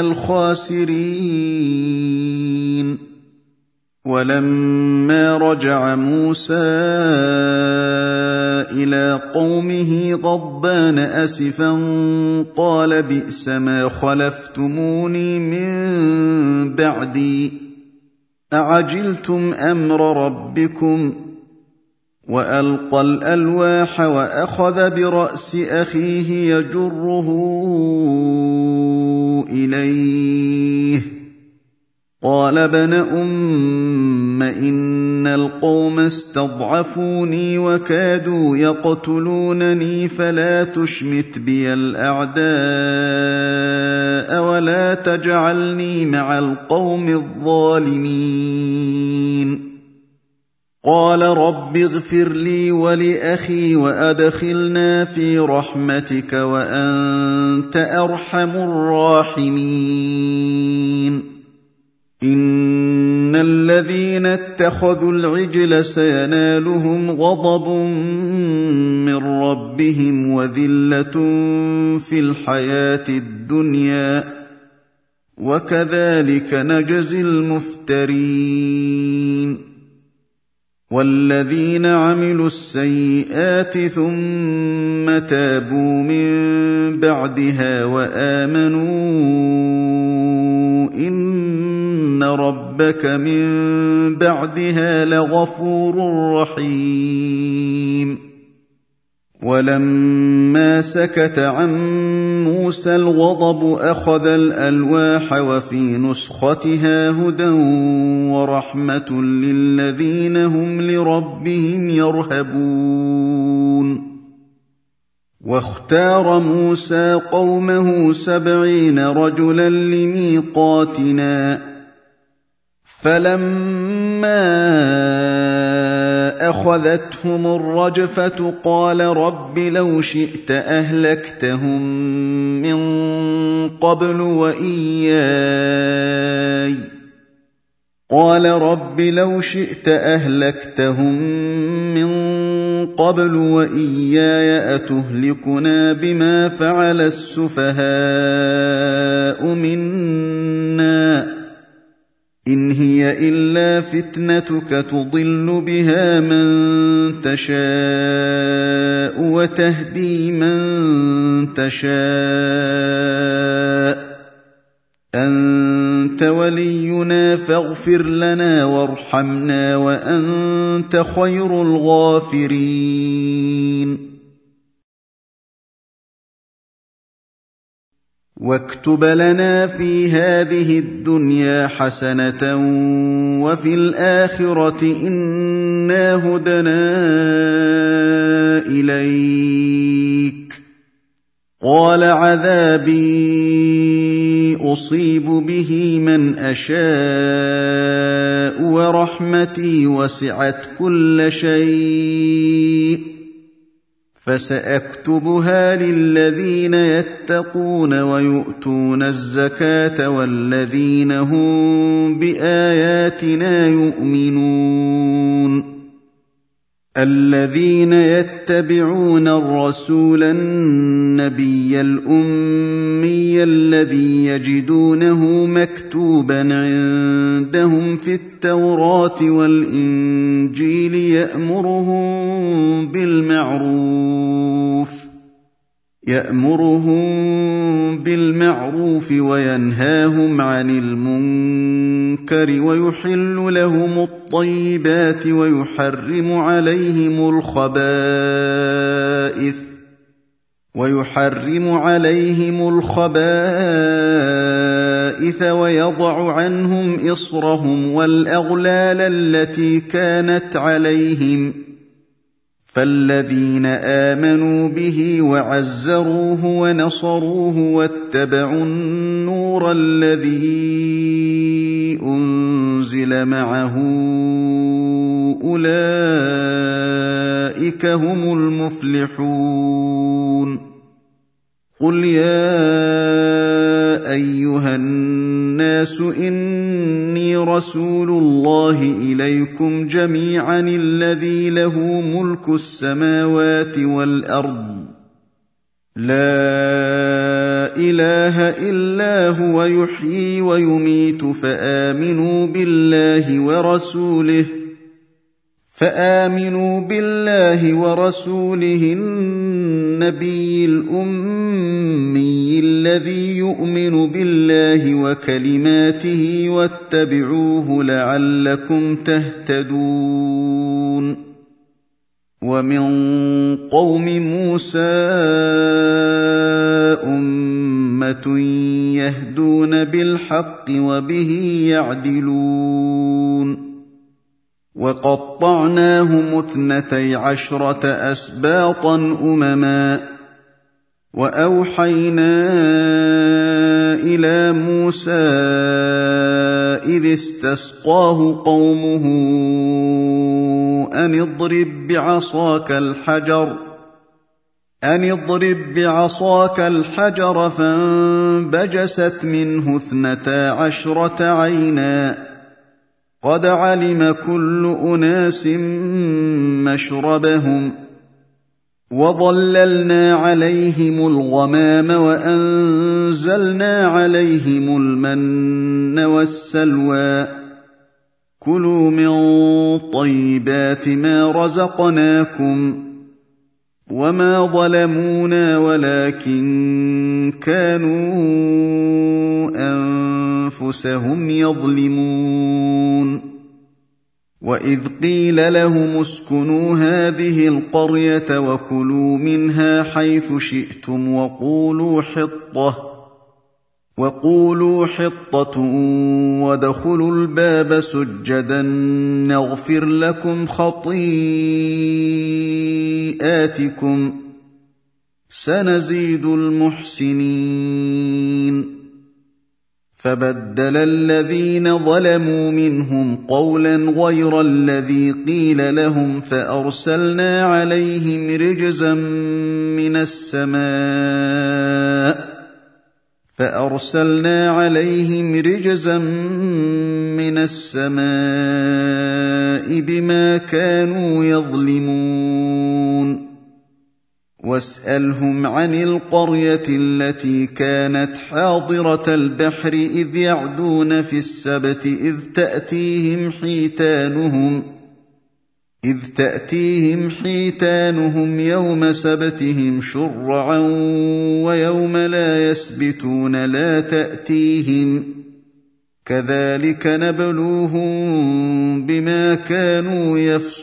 الخاسرين ولما رجع موسى إلى قومه غضبان أسفا قال بئس ما خلفتموني من بعدي أعجلتم أمر ربكم وألقى الألواح وأخذ برأس أخيه يجره إليه قال ابن أم إن القوم استضعفوني وكادوا يقتلونني فلا تشمت بي الأعداء ولا تجعلني مع القوم الظالمين قال رب اغفر لي ولأخي وأدخلنا في رحمتك وأنت أرحم الراحمين إن الذين اتخذوا العجل سينالهم غضب من ربهم وذلة في الحياة الدنيا وكذلك نجزي المفترين والذين عملوا السيئات ثم تابوا من بعدها وآمنوا إن ربك من بعدها لغفور رحيم ولما سكت عن موسى الغضب أخذ الألواح وفي نسختها هدى ورحمة للذين هم لربهم يرهبون واختار موسى قومه سبعين رجلا لميقاتنا فلما أخذتهم الرجفة قال رب لو شئت أهلكتهم من قبل وإياي قال رب لو شئت أهلكتهم من قبل وإياي أتهلكنا بما فعل السفهاء منا إن هي إلا فتنتك تضل بها من تشاء وتهدي من تشاء أنت ولينا فاغفر لنا وارحمنا وأنت خير الغافرين واكتب لنا في هذه الدنيا حسنة وفي الآخرة إنا هدنا إليك قال عذابي أصيب به من أشاء ورحمتي وسعت كل شيء فسأكتبها للذين يتقون ويؤتون الزكاة والذين هم بآياتنا يؤمنون الذين يتبعون الرسول النبي الأمي الذي يجدونه مكتوبا عندهم في التوراة والإنجيل يأمرهم بالمعروف يأمرهم بالمعروف وينهاهم عن المنكر ويحل لهم الطيبات ويحرم عليهم الخبائث ويحرم عليهم الخبائث ويضع عنهم إصرهم والأغلال التي كانت عليهم فالذين آمنوا به وعزروه ونصروه واتبعوا النور الذي أنزل أُنزِلَ مَعَهُ أُولَٰئِكَ هُمُ الْمُفْلِحُونَ قُلْ يَا أَيُّهَا النَّاسُ إِنِّي رَسُولُ اللَّهِ إِلَيْكُمْ جَمِيعًا الَّذِي لَهُ مُلْكُ السَّمَاوَاتِ وَالْأَرْضِ لَا إِلَٰهَ إِلَّا هُوَ يُحْيِي وَيُمِيتُ فَآمِنُوا بِاللَّهِ وَرَسُولِهِ فآمنوا بالله ورسوله النبي الأمي الذي يؤمن بالله وكلماته واتبعوه لعلكم تهتدون ومن قوم موسى أمة يهدون بالحق وبه يعدلون وَقَطَّعْنَاهُمُ اثْنَتَيْ عَشْرَةَ أَسْبَاطًا أُمَمًا وَأَوْحَيْنَا إِلَىٰ مُوسَىٰ إِذِ اسْتَسْقَاهُ قَوْمُهُ أَنِ اضْرِب بِّعَصَاكَ الْحَجَرَ أَنِ اضْرِب بِّعَصَاكَ الْحَجَرَ فَانبَجَسَتْ مِنْهُ اثْنَتَا عَشْرَةَ عَيْنًا قَدْ عَلِمَ كُلُّ أُنَاسٍ مَّشْرَبَهُمْ وَظَلَّلْنَا عَلَيْهِمُ الْغَمَامَ وَأَنزَلْنَا عَلَيْهِمُ الْمَنَّ وَالسَّلْوَىٰ كُلُوا مِن طَيِّبَاتِ مَا رَزَقْنَاكُمْ وَمَا ظَلَمُونَا وَلَٰكِن كَانُوا أَنفُسَهُمْ يَظْلِمُونَ وَإِذْ قِيلَ لَهُمُ اسْكُنُوا هَٰذِهِ الْقَرْيَةَ وَكُلُوا مِنْهَا حَيْثُ شِئْتُمْ وَقُولُوا حِطَّةٌ وَقُولُوا حِطَّةٌ وَادْخُلُوا الْبَابَ سُجَّدًا نَّغْفِرْ لَكُمْ خَطِيئَاتِكُمْ سَنَزِيدُ الْمُحْسِنِينَ فَبَدَّلَ الَّذِينَ ظَلَمُوا مِنْهُمْ قَوْلًا غَيْرَ الَّذِي قِيلَ لَهُمْ فَأَرْسَلْنَا عَلَيْهِمْ رِجْزًا مِّنَ السَّمَاءِ فَأَرْسَلْنَا عَلَيْهِمْ رِجْزًا مِّنَ السَّمَاءِ بِمَا كَانُوا يَظْلِمُونَ وَاسْأَلْهُمْ عَنِ الْقَرْيَةِ الَّتِي كَانَتْ حَاضِرَةَ الْبَحْرِ إِذْ يَعْدُونَ فِي السَّبْتِ إِذْ تَأْتِيهِمْ حِيتَانُهُمْ إِذْ تَأْتِيهِمْ حِيتَانُهُمْ يَوْمَ سَبْتِهِمْ شُرَّعًا وَيَوْمَ لَا يَسْبِتُونَ لَا تَأْتِيهِمْ كَذَٰلِكَ نَبْلُوهُم بِمَا كَانُوا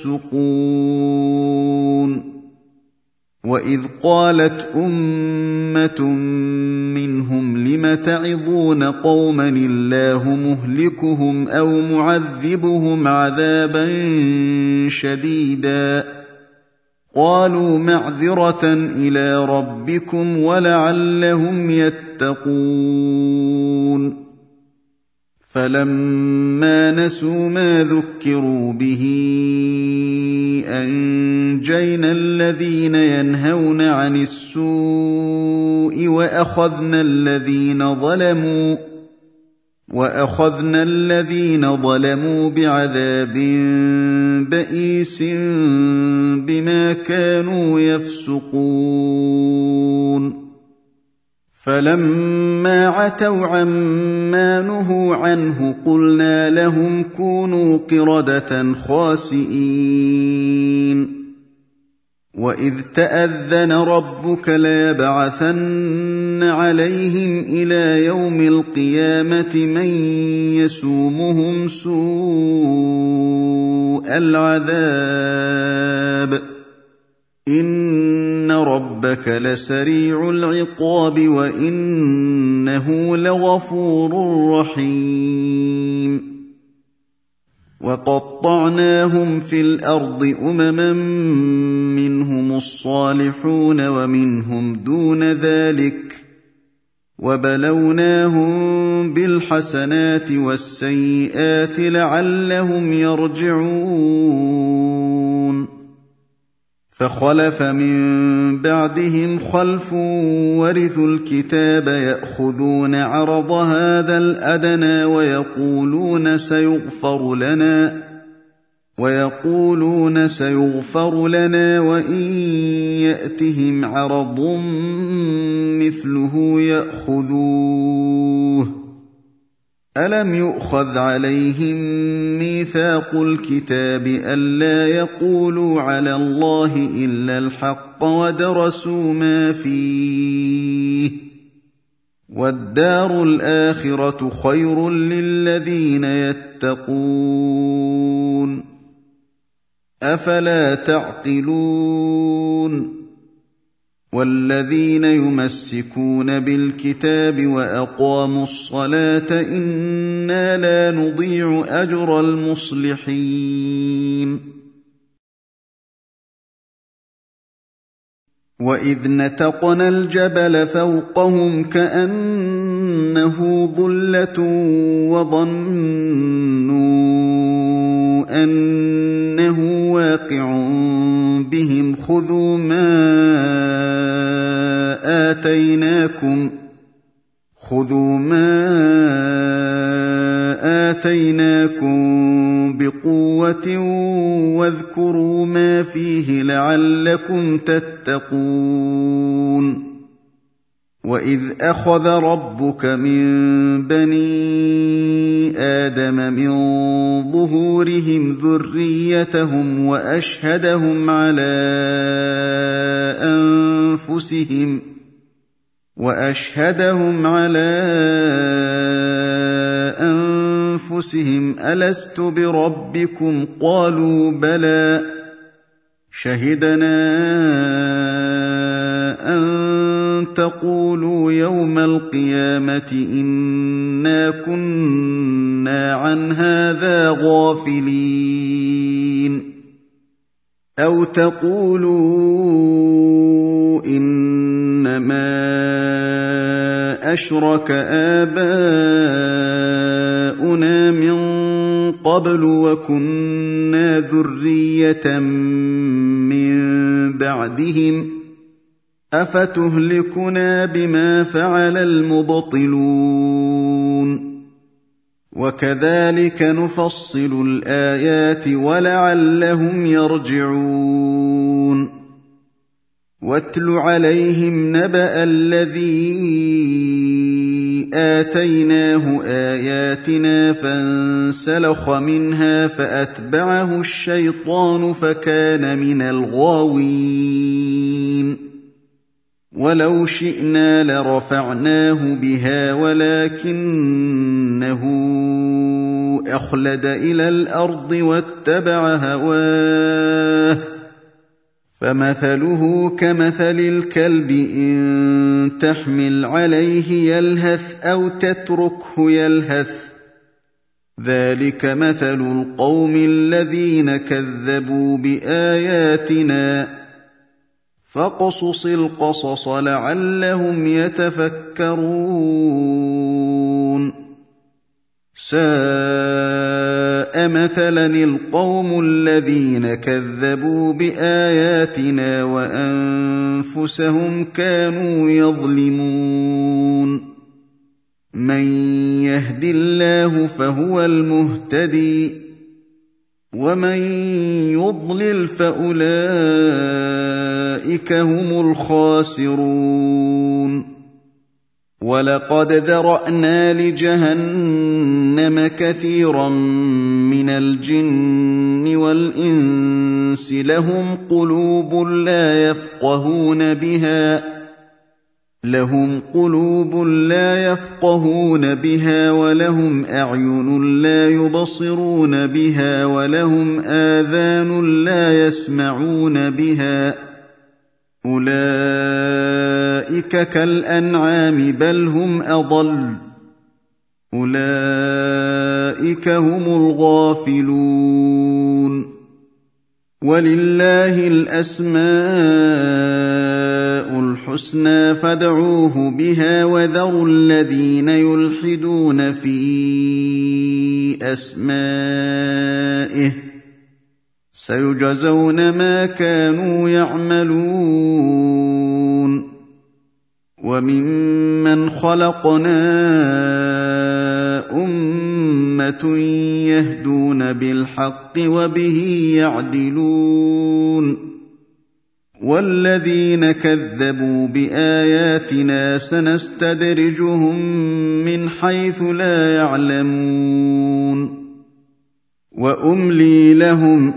يَفْسُقُونَ وَإِذْ قَالَتْ أُمَّةٌ مِّنْهُمْ لِمَ تَعِظُونَ قَوْمًا اللَّهُ مُهْلِكُهُمْ أَوْ مُعَذِّبُهُمْ عَذَابًا شَدِيدًا قَالُوا مَعْذِرَةً إِلَىٰ رَبِّكُمْ وَلَعَلَّهُمْ يَتَّقُونَ فَلَمَّا نَسُوا مَا ذُكِّرُوا بِهِ أَنجَيْنَا الَّذِينَ يَنْهَوْنَ عَنِ السُّوءِ وَأَخَذْنَا الَّذِينَ ظَلَمُوا وَأَخَذْنَا الَّذِينَ ظَلَمُوا بِعَذَابٍ بَئِيسٍ بِمَا كَانُوا يَفْسُقُونَ فَلَمَّا عَتَوْا عَمَّا نُهُوا عَنْهُ قُلْنَا لَهُمْ كُونُوا قِرَدَةً خَاسِئِينَ وَإِذْ تَأَذَّنَ رَبُّكَ لَيَبْعَثَنَّ عَلَيْهِمْ إِلَىٰ يَوْمِ الْقِيَامَةِ مَن يَسُومُهُمْ سُوءَ الْعَذَابِ إِنَّ رَبَّكَ لَسَرِيعُ الْعِقَابِ وَإِنَّهُ لَغَفُورٌ رَّحِيمٌ وَقَطَّعْنَاهُمْ فِي الْأَرْضِ أُمَمًا مِّنْهُمُ الصَّالِحُونَ وَمِنْهُمْ دُونَ ذَٰلِكَ وَبَلَوْنَاهُم بِالْحَسَنَاتِ وَالسَّيِّئَاتِ لَعَلَّهُمْ يَرْجِعُونَ فَخَلَفَ مِن بَعْدِهِمْ خَلْفٌ وَرِثُوا الْكِتَابَ يَأْخُذُونَ عَرَضَ هَٰذَا الْأَدْنَىٰ وَيَقُولُونَ سَيُغْفَرُ لَنَا وَيَقُولُونَ سَيُغْفَرُ لَنَا وَإِن يَأْتِهِمْ عَرَضٌ مِّثْلُهُ يَأْخُذُوهُ أَلَمْ يُؤْخَذْ عَلَيْهِم مِّيثَاقُ الْكِتَابِ أَلَّا يَقُولُوا عَلَى اللَّهِ إِلَّا الْحَقَّ وَدَرَسُوا مَا فِيهِ ۗ وَالدَّارُ الْآخِرَةُ خَيْرٌ لِّلَّذِينَ يَتَّقُونَ أَفَلَا تَعْقِلُونَ وَالَّذِينَ يُمَسِّكُونَ بِالْكِتَابِ وَأَقَامُوا الصَّلَاةَ إِنَّا لَا نُضِيعُ أَجْرَ الْمُصْلِحِينَ وَإِذْ نَتَقْنَا الْجَبَلَ فَوْقَهُمْ كَأَنَّهُ ظُلَّةٌ وَظَنُّوا أَنَّهُ وَاقِعٌ بِهِمْ خُذُوا مَا آتَيْنَاكُمْ خُذُوا مَا آتَيْنَاكُمْ بِقُوَّةٍ وَاذْكُرُوا مَا فِيهِ لَعَلَّكُمْ تَتَّقُونَ وَإِذْ أَخَذَ رَبُّكَ مِن بَنِي آدَمَ مِن ظُهُورِهِمْ ذُرِّيَّتَهُمْ وَأَشْهَدَهُمْ عَلَىٰ أَنفُسِهِمْ وَأَشْهَدَهُمْ عَلَىٰ أَنفُسِهِمْ أَلَسْتُ بِرَبِّكُمْ ۖ قَالُوا بَلَىٰ شَهِدْنَا أَن تَقُولُوا يَوْمَ الْقِيَامَةِ إِنَّا كُنَّا عَنْ هَٰذَا غَافِلِينَ أَوْ تَقُولُوا إِنَّمَا أَشْرَكَ آبَاؤُنَا مِن قَبْلُ وَكُنَّا ذُرِّيَّةً مِّن بَعْدِهِمْ ۖ أَفَتُهْلِكُنَا بِمَا فَعَلَ الْمُبْطِلُونَ وَكَذَٰلِكَ نُفَصِّلُ الْآيَاتِ وَلَعَلَّهُمْ يَرْجِعُونَ وَاتْلُ عَلَيْهِمْ نَبَأَ الَّذِي آتَيْنَاهُ آيَاتِنَا فَانسَلَخَ مِنْهَا فَأَتْبَعَهُ الشَّيْطَانُ فَكَانَ مِنَ الْغَاوِينَ وَلَوْ شِئْنَا لَرَفَعْنَاهُ بِهَا وَلَٰكِنَّهُ أَخْلَدَ إِلَى الْأَرْضِ وَاتَّبَعَ هَوَاهُ فَمَثَلُهُ كَمَثَلِ الْكَلْبِ إِن تَحْمِلْ عَلَيْهِ يَلْهَثْ أَوْ تَتْرُكْهُ يَلْهَث ۚ ذَٰلِكَ مَثَلُ الْقَوْمِ الَّذِينَ كَذَّبُوا بِآيَاتِنَا ۚ فَاقْصُصِ الْقَصَصَ لَعَلَّهُمْ يَتَفَكَّرُونَ سَاءَ مَثَلًا الْقَوْمُ الَّذِينَ كَذَّبُوا بِآيَاتِنَا وَأَنفُسَهُمْ كَانُوا يَظْلِمُونَ مَن يَهْدِ اللَّهُ فَهُوَ الْمُهْتَدِي ۖ وَمَن يُضْلِلْ فَأُولَٰئِكَ هُمُ الْخَاسِرُونَ وَلَقَدْ ذَرَأْنَا لِجَهَنَّمَ كَثِيرًا مِّنَ الْجِنِّ وَالْإِنسِ لَهُمْ قُلُوبٌ لَّا يَفْقَهُونَ بِهَا لَهُمْ قُلُوبٌ لَّا يَفْقَهُونَ بِهَا وَلَهُمْ أَعْيُنٌ لَّا يُبْصِرُونَ بِهَا وَلَهُمْ آذَانٌ لَّا يَسْمَعُونَ بِهَا ۚ أُولَٰئِكَ كَالْأَنْعَامِ بَلْ هُمْ أَضَلُّ ۚ أُولَٰئِكَ هُمُ الْغَافِلُونَ وَلِلَّهِ الْأَسْمَاءُ الْحُسْنَىٰ فادعوه بها وذروا الذين يلحدون في أسمائه سيجزون ما كانوا يعملون وممن خلقنا أمة يهدون بالحق وبه يعدلون والذين كذبوا بآياتنا سنستدرجهم من حيث لا يعلمون وأملي لهم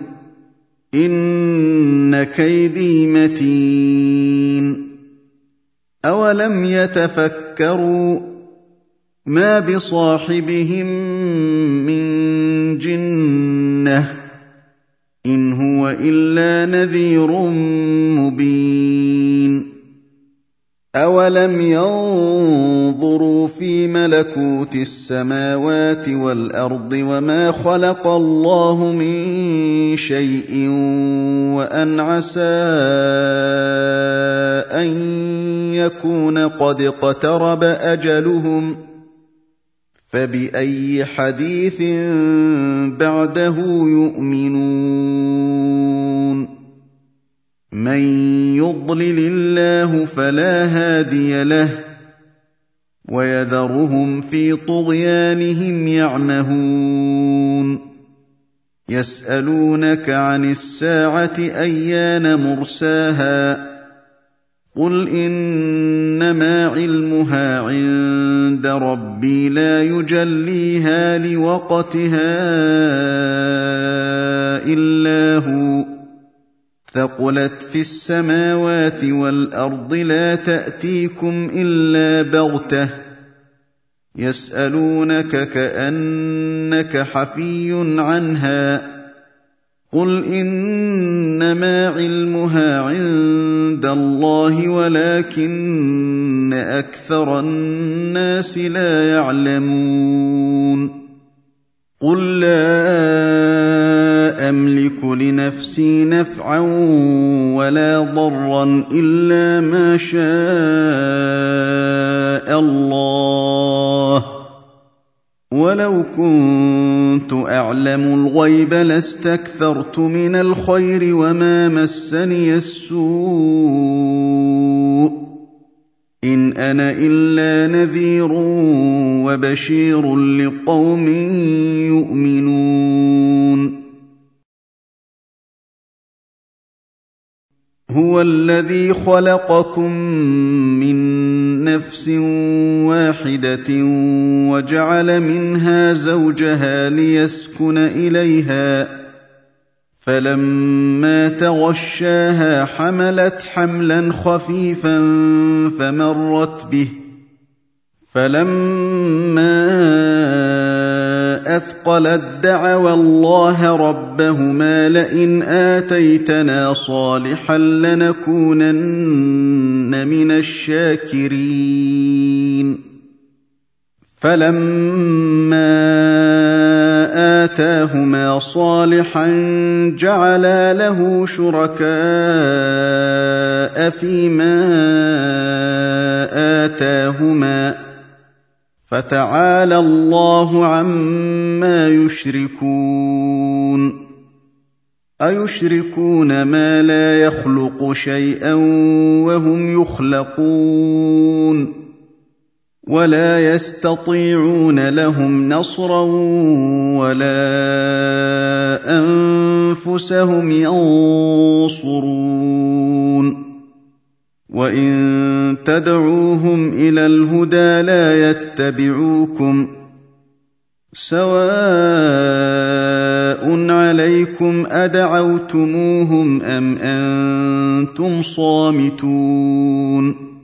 إن كيدي متين أولم يتفكروا ما بصاحبهم من جنة إن هو إلا نذير مبين أولم ينظروا في ملكوت السماوات والأرض وما خلق الله من شيء وأن عسى أن يكون قد اقترب أجلهم فبأي حديث بعده يؤمنون من يضلل الله فلا هادي له ويذرهم في طغيانهم يعمهون يسألونك عن الساعة أيان مرساها قل إنما علمها عند ربي لا يجليها لوقتها إلا هو ثقلت في السماوات والأرض لا تأتيكم إلا بغتة يسألونك كأنك حفي عنها قل إنما علمها عند الله ولكن أكثر الناس لا يعلمون قل لا أملك لنفسي نفعا ولا ضرا إلا ما شاء الله ولو كنت أعلم الغيب لاستكثرت من الخير وما مسني السوء إن أنا إلا نذير وبشير لقوم يؤمنون هو الذي خلقكم من نفس واحدة وجعل منها زوجها ليسكن إليها فلما تغشاها حملت حملا خفيفا فمرت به فلما أثقلت دعوا الله ربهما لئن آتيتنا صالحا لنكونن من الشاكرين فلما آتاهما صالحا جعلا له شركاء فيما آتاهما فتعالى الله عما يشركون أيشركون ما لا يخلق شيئا وهم يخلقون ولا يستطيعون لهم نصرا ولا أنفسهم ينصرون وإن تدعوهم إلى الهدى لا يتبعوكم سواء عليكم أدعوتموهم أم أنتم صامتون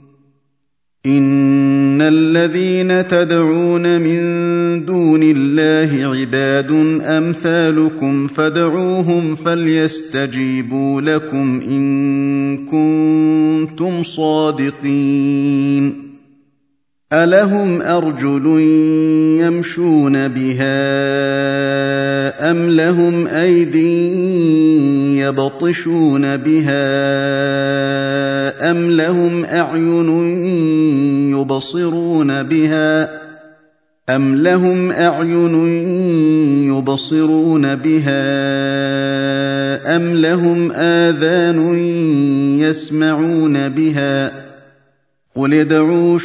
إن الذين تدعون من دون الله عباد أمثالكم فادعوهم فليستجيبوا لكم إن كنتم صادقين ألهم أرجل يمشون بها أم لهم أيدي يبطشون بها أَمْ لَهُمْ أَعْيُنٌ يُبْصِرُونَ بِهَا أَمْ لَهُمْ أَعْيُنٌ يُبْصِرُونَ بِهَا أَمْ لَهُمْ آذَانٌ يَسْمَعُونَ بِهَا ۖ قُلِ ادْعُوا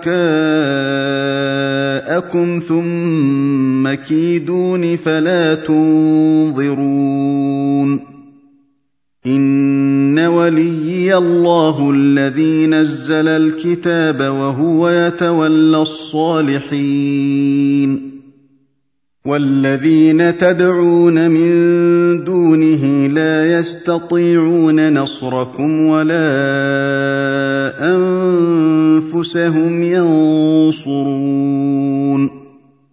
شُرَكَاءَكُمْ ثُمَّ كِيدُونِ فَلَا تُنظِرُونِ إِنَّ وَلِيِّيَ اللَّهُ الَّذِي نَزَّلَ الْكِتَابَ وَهُوَ يَتَوَلَّى الصَّالِحِينَ وَالَّذِينَ تَدْعُونَ مِن دُونِهِ لَا يَسْتَطِيعُونَ نَصْرَكُمْ وَلَا أَنفُسَهُمْ يَنصُرُونَ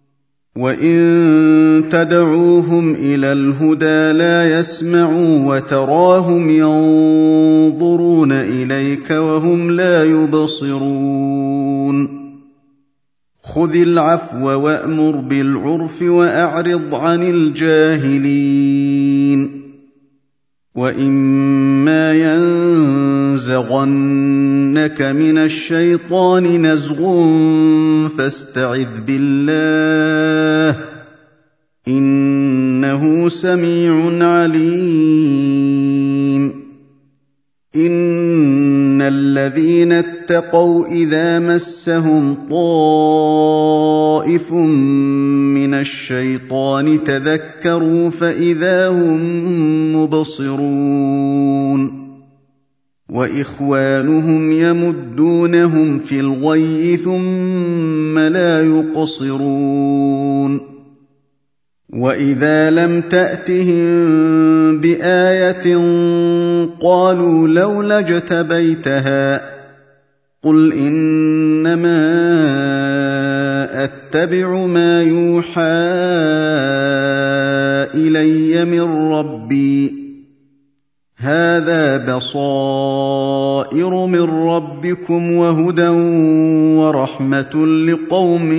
وَإِن تَدْعُوهُمْ إِلَى الْهُدَىٰ لَا يَسْمَعُوا وَتَرَاهُمْ يَنظُرُونَ إِلَيْكَ وَهُمْ لَا يُبْصِرُونَ خُذِ الْعَفْوَ وَأْمُرْ بِالْعُرْفِ وَأَعْرِضْ عَنِ الْجَاهِلِينَ وَإِمَّا يَنزَغَنَّكَ مِنَ الشَّيْطَانِ نَزْغٌ فَاسْتَعِذْ بِاللَّهِ ۖ إِنَّهُ سَمِيعٌ عَلِيمٌ إِنَّ الَّذِينَ اتَّقَوْا إِذَا مَسَّهُمْ طَائِفٌ مِّنَ الشَّيْطَانِ تَذَكَّرُوا فَإِذَا هُم مُّبْصِرُونَ وَإِخْوَانُهُمْ يَمُدُّونَهُمْ فِي الْغَيِّ ثُمَّ لَا يُقْصِرُونَ وَإِذَا لَمْ تَأْتِهِم بِآيَةٍ قَالُوا لَوْلَا اجْتَبَيْتَهَا ۚ قُلْ إِنَّمَا أَتَّبِعُ مَا يُوحَىٰ إِلَيَّ مِن رَّبِّي ۚ هَٰذَا بَصَائِرُ مِن رَّبِّكُمْ وَهُدًى وَرَحْمَةٌ لِّقَوْمٍ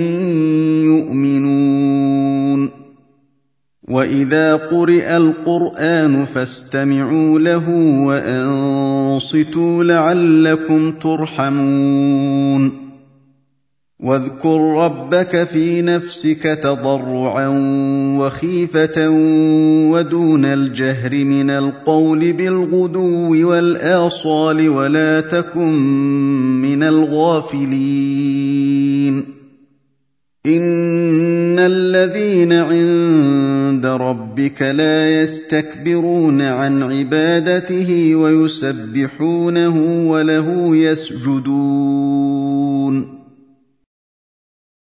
يُؤْمِنُونَ وَإِذَا قُرِئَ الْقُرْآنُ فَاسْتَمِعُوا لَهُ وَأَنصِتُوا لَعَلَّكُمْ تُرْحَمُونَ وَاذْكُر رَّبَّكَ فِي نَفْسِكَ تَضَرُّعًا وَخِيفَةً وَدُونَ الْجَهْرِ مِنَ الْقَوْلِ بِالْغُدُوِّ وَالْآصَالِ وَلَا تَكُن مِّنَ الْغَافِلِينَ إِنَّ الَّذِينَ عِندَ رَبِّكَ لَا يَسْتَكْبِرُونَ عَنْ عِبَادَتِهِ وَيُسَبِّحُونَهُ وَلَهُ يَسْجُدُونَ